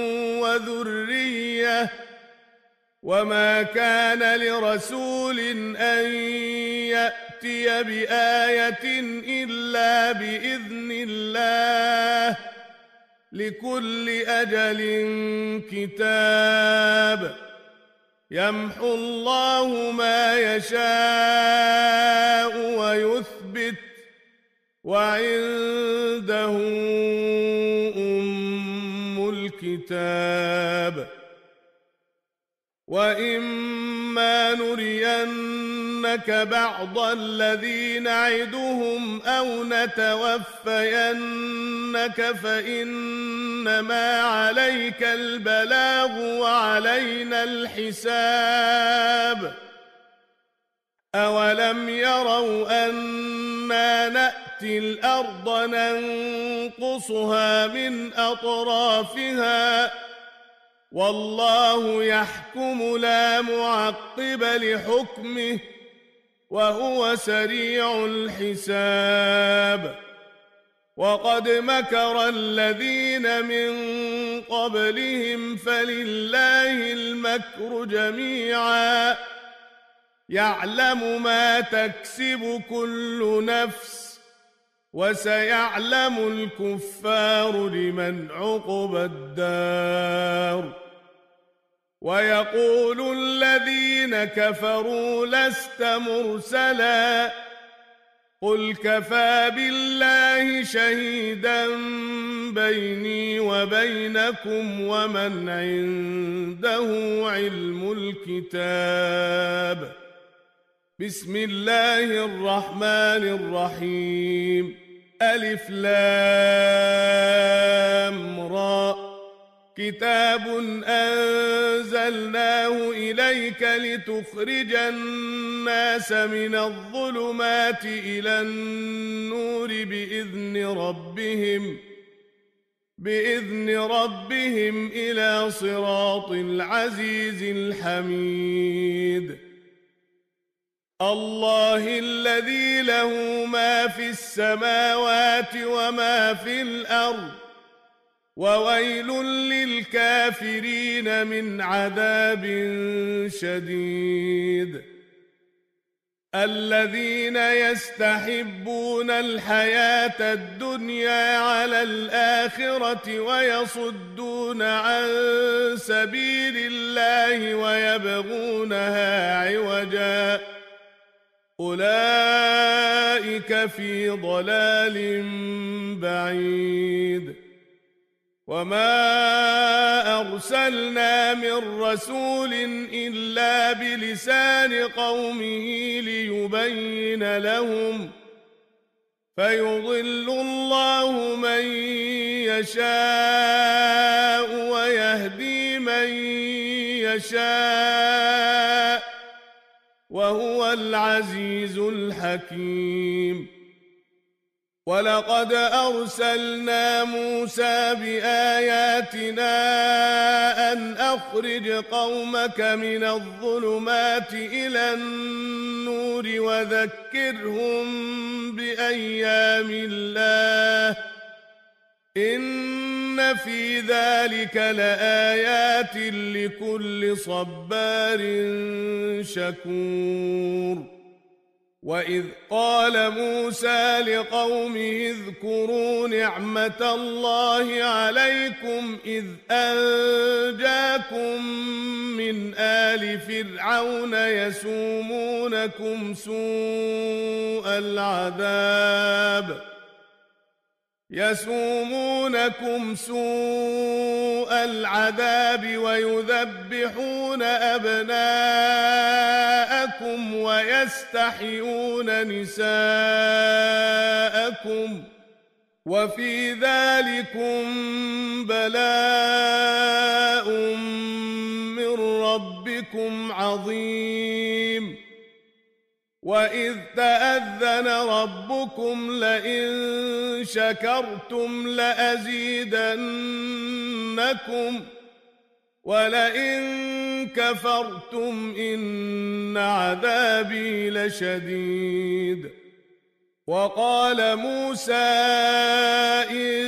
وذرية وما كان لرسول أن يأتي بآية إلا بإذن الله لكل أجل كتاب يمحو الله ما يشاء ويثبت وعنده أم الكتاب وإما نرينك بعض الذي نعدهم أو نتوفينك فإنما عليك البلاغ وعلينا الحساب أولم يروا أنا نأتي الأرض ننقصها من أطرافها والله يحكم لا معقب لحكمه وهو سريع الحساب وقد مكر الذين من قبلهم فلله المكر جميعا يعلم ما تكسب كل نفس وسيعلم الكفار لمن عقبى الدار ويقول الذين كفروا لست مرسلا قل كفى بالله شهيدا بيني وبينكم ومن عنده علم الكتاب بسم الله الرحمن الرحيم ألف لام را كتاب أنزلناه إليك لتخرج الناس من الظلمات إلى النور بإذن ربهم بإذن ربهم إلى صراط العزيز الحميد الله الذي له ما في السماوات وما في الأرض وويل للكافرين من عذاب شديد الذين يستحبون الحياة الدنيا على الآخرة ويصدون عن سبيل الله ويبغونها عوجا أولئك في ضلال بعيد وما أرسلنا من رسول إلا بلسان قومه ليبين لهم فيضل الله من يشاء ويهدي من يشاء وهو العزيز الحكيم ولقد أرسلنا موسى بآياتنا أن أخرج قومك من الظلمات إلى النور وذكرهم بأيام الله إن في ذلك لآيات لكل صبار شكور وإذ قال موسى لقومه اذكروا نعمة الله عليكم إذ أنجاكم من آل فرعون يسومونكم سوء العذاب يسومونكم سوء العذاب ويذبحون أبناءكم ويستحيون نساءكم وفي ذلكم بلاء من ربكم عظيم وإذ تأذن ربكم لئن شكرتم لأزيدنكم ولئن كفرتم إن عذابي لشديد وقال موسى إن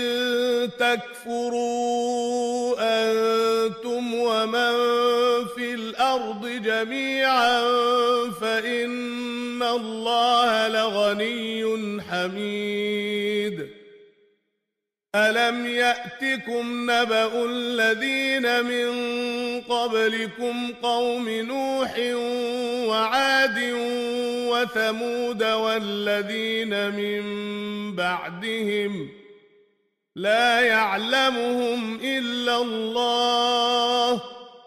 تكفروا أنتم ومن في الأرض جميعا فإن الله لغني حميد ألم يأتكم نبأ الذين من قبلكم قوم نوح وعاد وثمود والذين من بعدهم لا يعلمهم إلا الله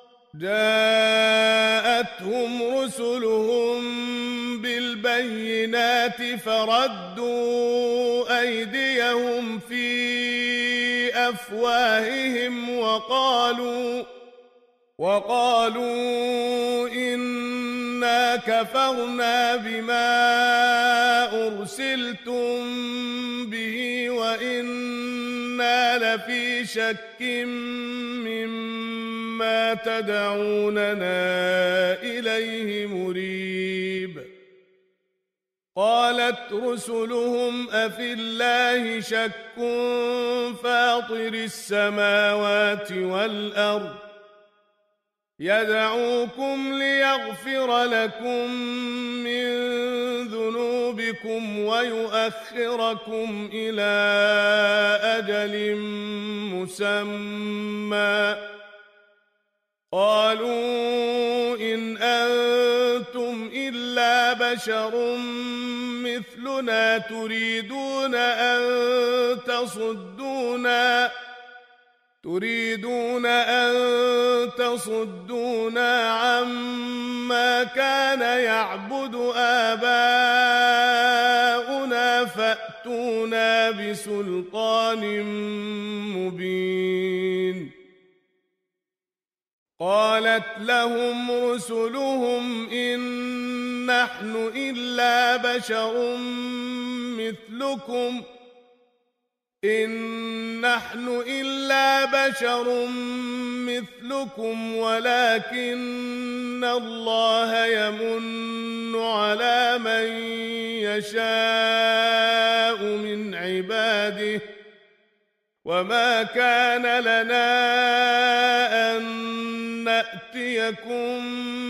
جاءتهم رسلهم بالبينات فردوا أيديهم في أفواههم وقالوا وقالوا إنا كفرنا بما أرسلتم به وإنا لفي شك مما تدعوننا إليه مريب قالت رسلهم أفي الله شك فاطر السماوات والأرض يدعوكم ليغفر لكم من ذنوبكم ويؤخركم إلى أجل مسمى قالوا إن أنتم إلا بشر مثلنا تريدون أن تصدونا تريدون أن تصدونا عما كان يعبد آباؤنا فأتونا بسلطان مبين قالت لهم رسلهم إن نحن إلا بشر مثلكم إن نحن إلا بشر مثلكم ولكن الله يمن على من يشاء من عباده وما كان لنا أن نأتيكم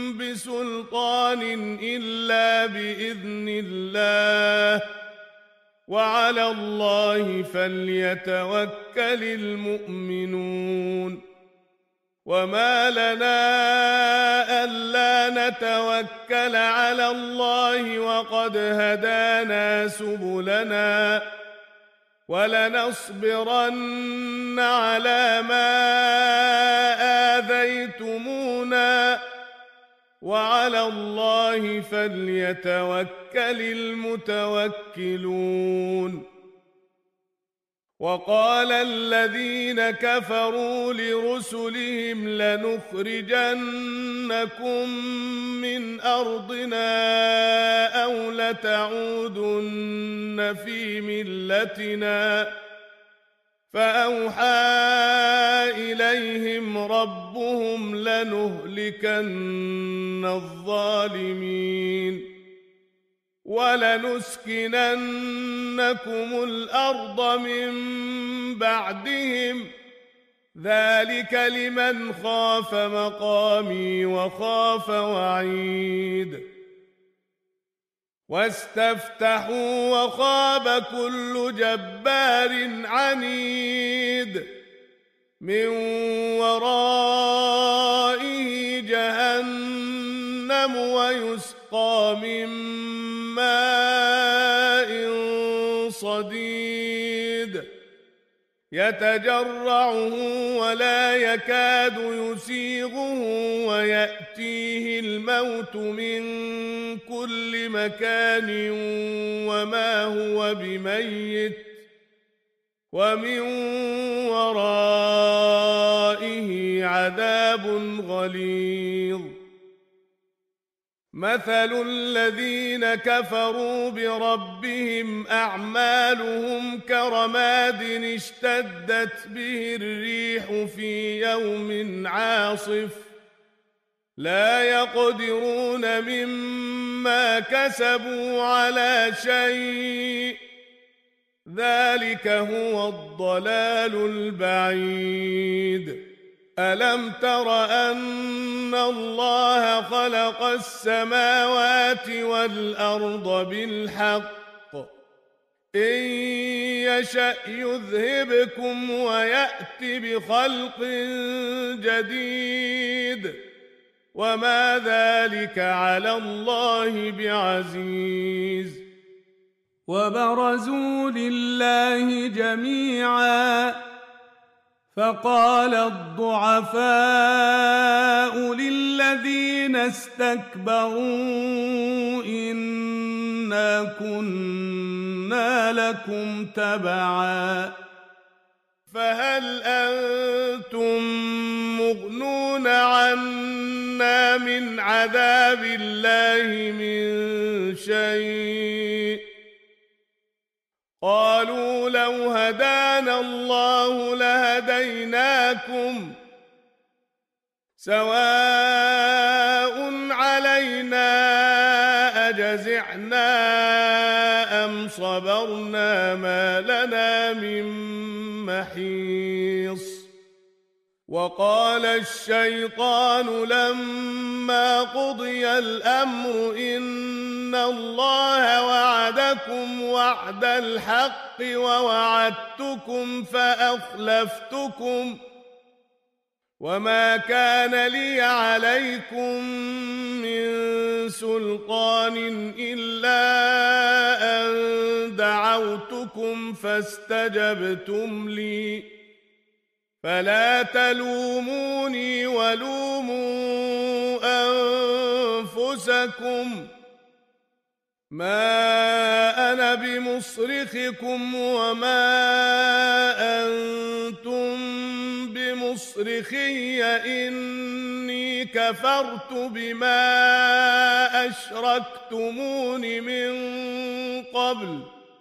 بسلطان إلا بإذن الله وعلى الله فليتوكل المؤمنون وما لنا ألا نتوكل على الله وقد هدانا سبلنا ولنصبرن على ما آذيتمونا وعلى الله فليتوكل المتوكلون وقال الذين كفروا لرسلهم لنخرجنكم من أرضنا أو لتعودن في ملتنا فأوحى إليهم ربهم لنهلكن الظالمين ولنسكننكم الأرض من بعدهم ذلك لمن خاف مقامي وخاف وعيد واستفتحوا وخاب كل جبار عنيد من ورائه جهنم ويسقى من ماء صديد يتجرعه ولا يكاد يسيغه ويأتيه الموت من كل مكان وما هو بميت ومن ورائه عذاب غليظ مثل الذين كفروا بربهم أعمالهم كرماد اشتدت به الريح في يوم عاصف لا يقدرون مما كسبوا على شيء ذلك هو الضلال البعيد ألم تر أن الله خلق السماوات والأرض بالحق إن يشأ يذهبكم ويأت بخلق جديد وما ذلك على الله بعزيز. وبرزوا لله جميعا فقال الضعفاء للذين استكبروا إنا كنا لكم تبعا فهل أنتم مغنون عنا من عذاب الله من شيء قالوا لو هدانا الله لهديناكم سواء علينا أجزعنا أم صبرنا ما لنا من محيص. وقال الشيطان لما قضي الأمر إن الله وعدكم وعد الحق ووعدتكم فأخلفتكم وما كان لي عليكم من سلطان إلا أن دعوتكم فاستجبتم لي فلا تلوموني ولوموا أنفسكم ما أنا بمصرخكم وما أنتم بمصرخي إني كفرت بما أشركتمون من قبل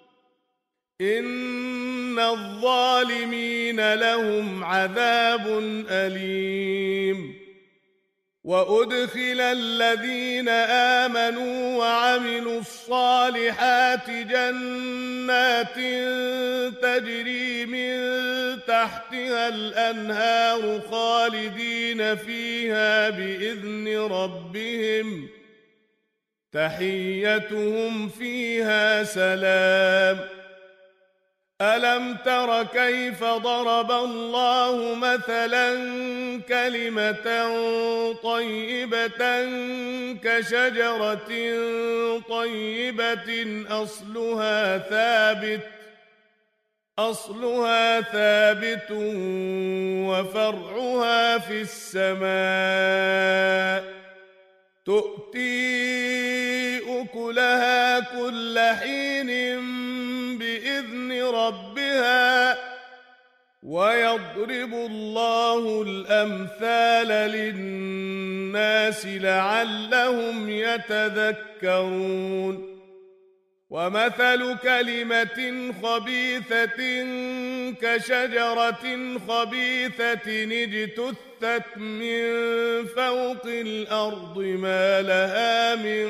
إن الظالمين لهم عذاب أليم. وأدخل الذين آمنوا وعملوا الصالحات جنات تجري من تحتها الأنهار خالدين فيها بإذن ربهم تحيتهم فيها سلام. ألم تر كيف ضرب الله مثلا كلمة طيبة كشجرة طيبة أصلها ثابت أصلها ثابت وفرعها في السماء تؤتي أكلها كل حين بإذن ربها ويضرب الله الأمثال للناس لعلهم يتذكرون. ومثل كلمة خبيثة كشجرة خبيثة اجتثت من فوق الأرض ما لها من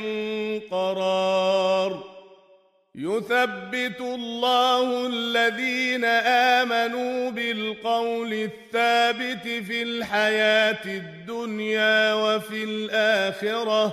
قرار. يثبت الله الذين آمنوا بالقول الثابت في الحياة الدنيا وفي الآخرة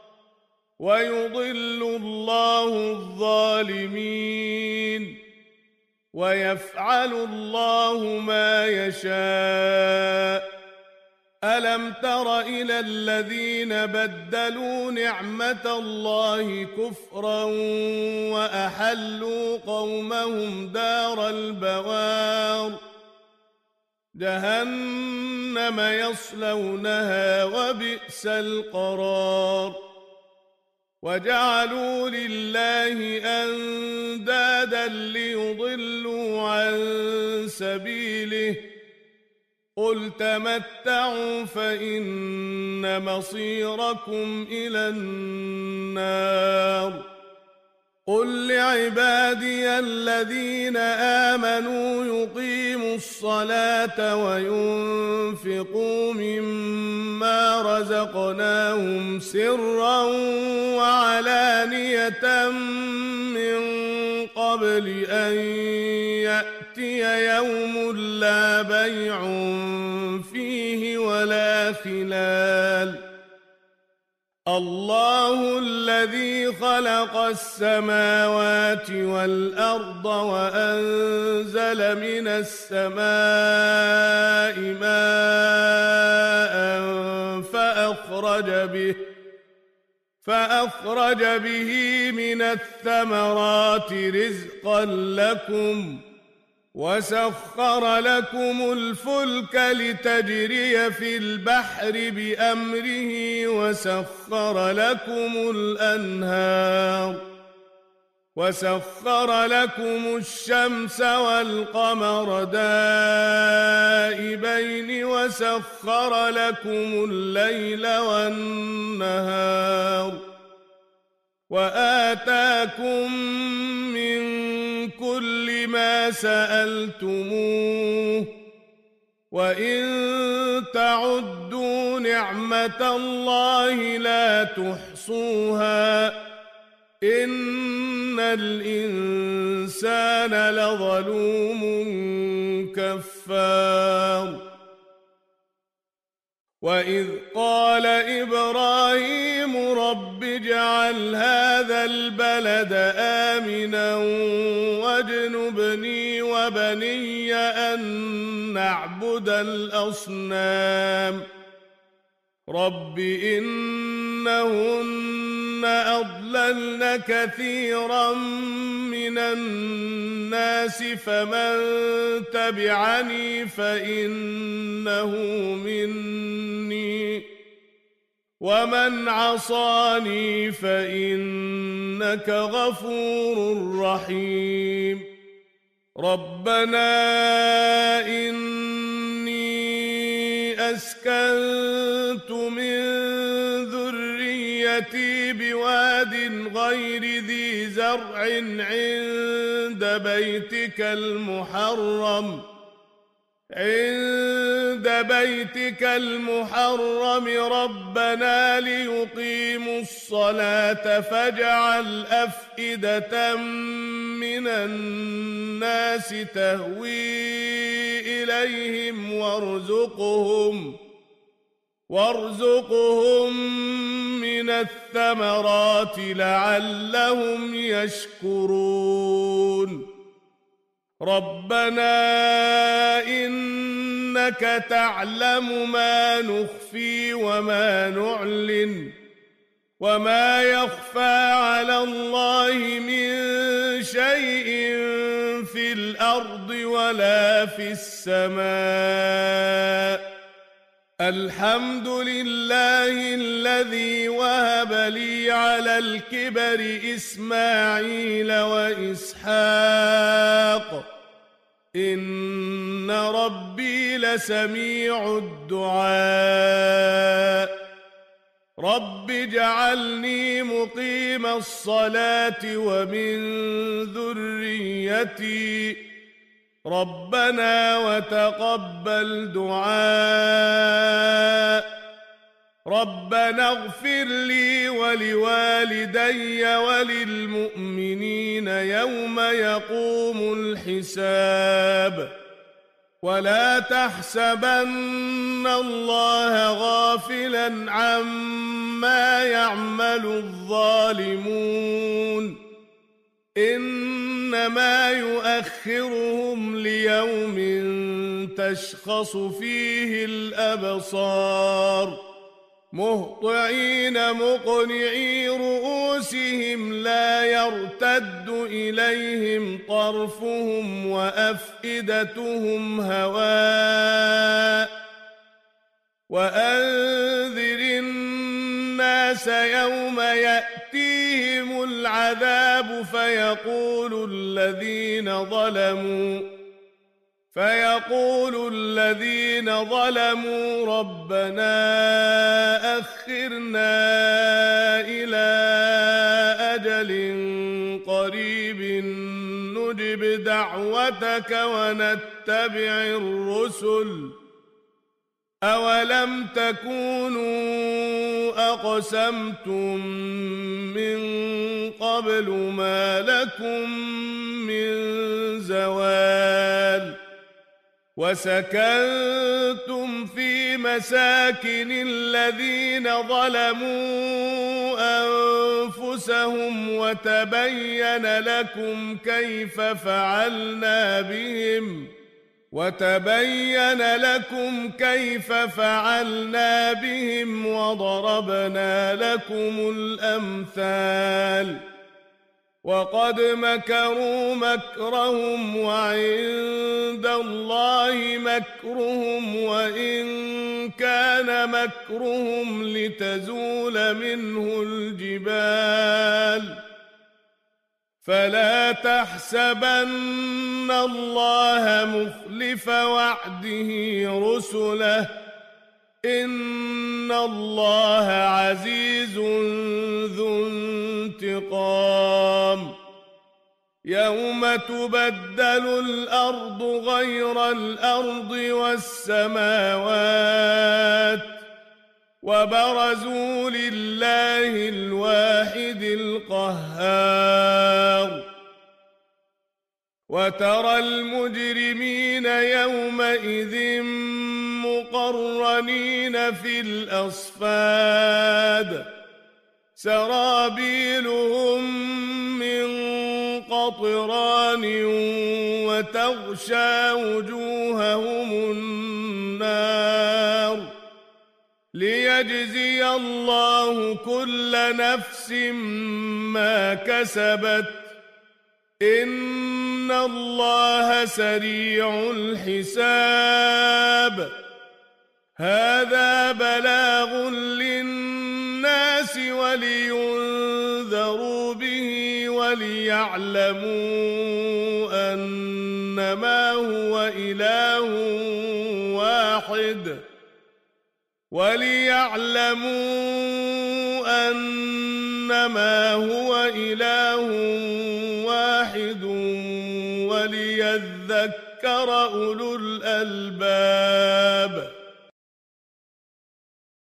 ويضل الله الظالمين ويفعل الله ما يشاء. ألم تر إلى الذين بدلوا نعمة الله كفرا وأحلوا قومهم دار البوار جهنم يصلونها وبئس القرار. وجعلوا لله أندادا ليضلوا عن سبيله قل تمتعوا فإن مصيركم إلى النار. قل لعبادي الذين آمنوا يقيموا الصلاة وينفقوا مما رزقناهم سرا وعلانية من قبل أن يأتي يوم لا بيع فيه ولا خلال الله الذي خلق السماوات والأرض وأنزل من السماء ماء فأخرج به فأخرج به من الثمرات رزقا لكم وسخر لكم الفلك لتجري في البحر بأمره وسخر لكم الأنهار وسخر لكم الشمس والقمر دائبين وسخر لكم الليل والنهار وآتاكم من كل ما سألتموه وإن تعدوا نعمة الله لا تحصوها إن الإنسان لظلوم كفار وإذ قال إبراهيم رب اجعل هذا البلد آمنا واجنبني وبني أن نعبد الأصنام رب إنهن أضللن كثيرا من الناس فمن تبعني فإنه مني ومن عصاني فإنك غفور رحيم ربنا إني أسكنت من ذريتي بواد غير ذي زرع عند بيتك المحرم عند بيتك المحرم ربنا ليقيموا الصلاة فاجعل أفئدة من الناس تهوي إليهم وارزقهم وارزقهم من الثمرات لعلهم يشكرون ربنا إنك تعلم ما نخفي وما نعلن وما يخفى على الله من شيء في الأرض ولا في السماء الحمد لله الذي وهب لي على الكبر إسماعيل وإسحاق إن ربي لسميع الدعاء رب اجعلني مقيم الصلاة ومن ذريتي ربنا وتقبل دعاء ربنا اغفر لي ولوالدي وللمؤمنين يوم يقوم الحساب ولا تحسبن الله غافلا عما يعمل الظالمون إنما يؤخرهم ليوم تشخص فيه الأبصار مهطعين مقنعي رؤوسهم لا يرتد إليهم طرفهم وأفئدتهم هواء وأنذر الناس يوم يأتيهم العذاب فيقول الذين ظلموا فيقول الذين ظلموا ربنا أخرنا إلى أجل قريب نجب دعوتك ونتبع الرسل أولم تكونوا أقسمتم من قبل ما لكم من زوال وسكنتم في مساكن الذين ظلموا أنفسهم وتبين لكم كيف فعلنا بهم وتبين لكم كيف فعلنا بهم وضربنا لكم الأمثال وقد مكروا مكرهم وعند الله مكرهم وإن كان مكرهم لتزول منه الجبال فلا تحسبن الله مخلف وعده رسله إن الله عزيز ذو انتقام يوم تبدل الأرض غير الأرض والسماوات وبرزوا لله الواحد القهار وترى المجرمين يومئذ مقرنين في الأصفاد سرابيلهم من قطران وتغشى وجوههم النار ليجزي الله كل نفس ما كسبت إن الله سريع الحساب هذا بلاغ للناس ولينذروا به وليعلموا أنما هو إله واحد وليعلموا أنما هو إله واحد وليذكر أولو الألباب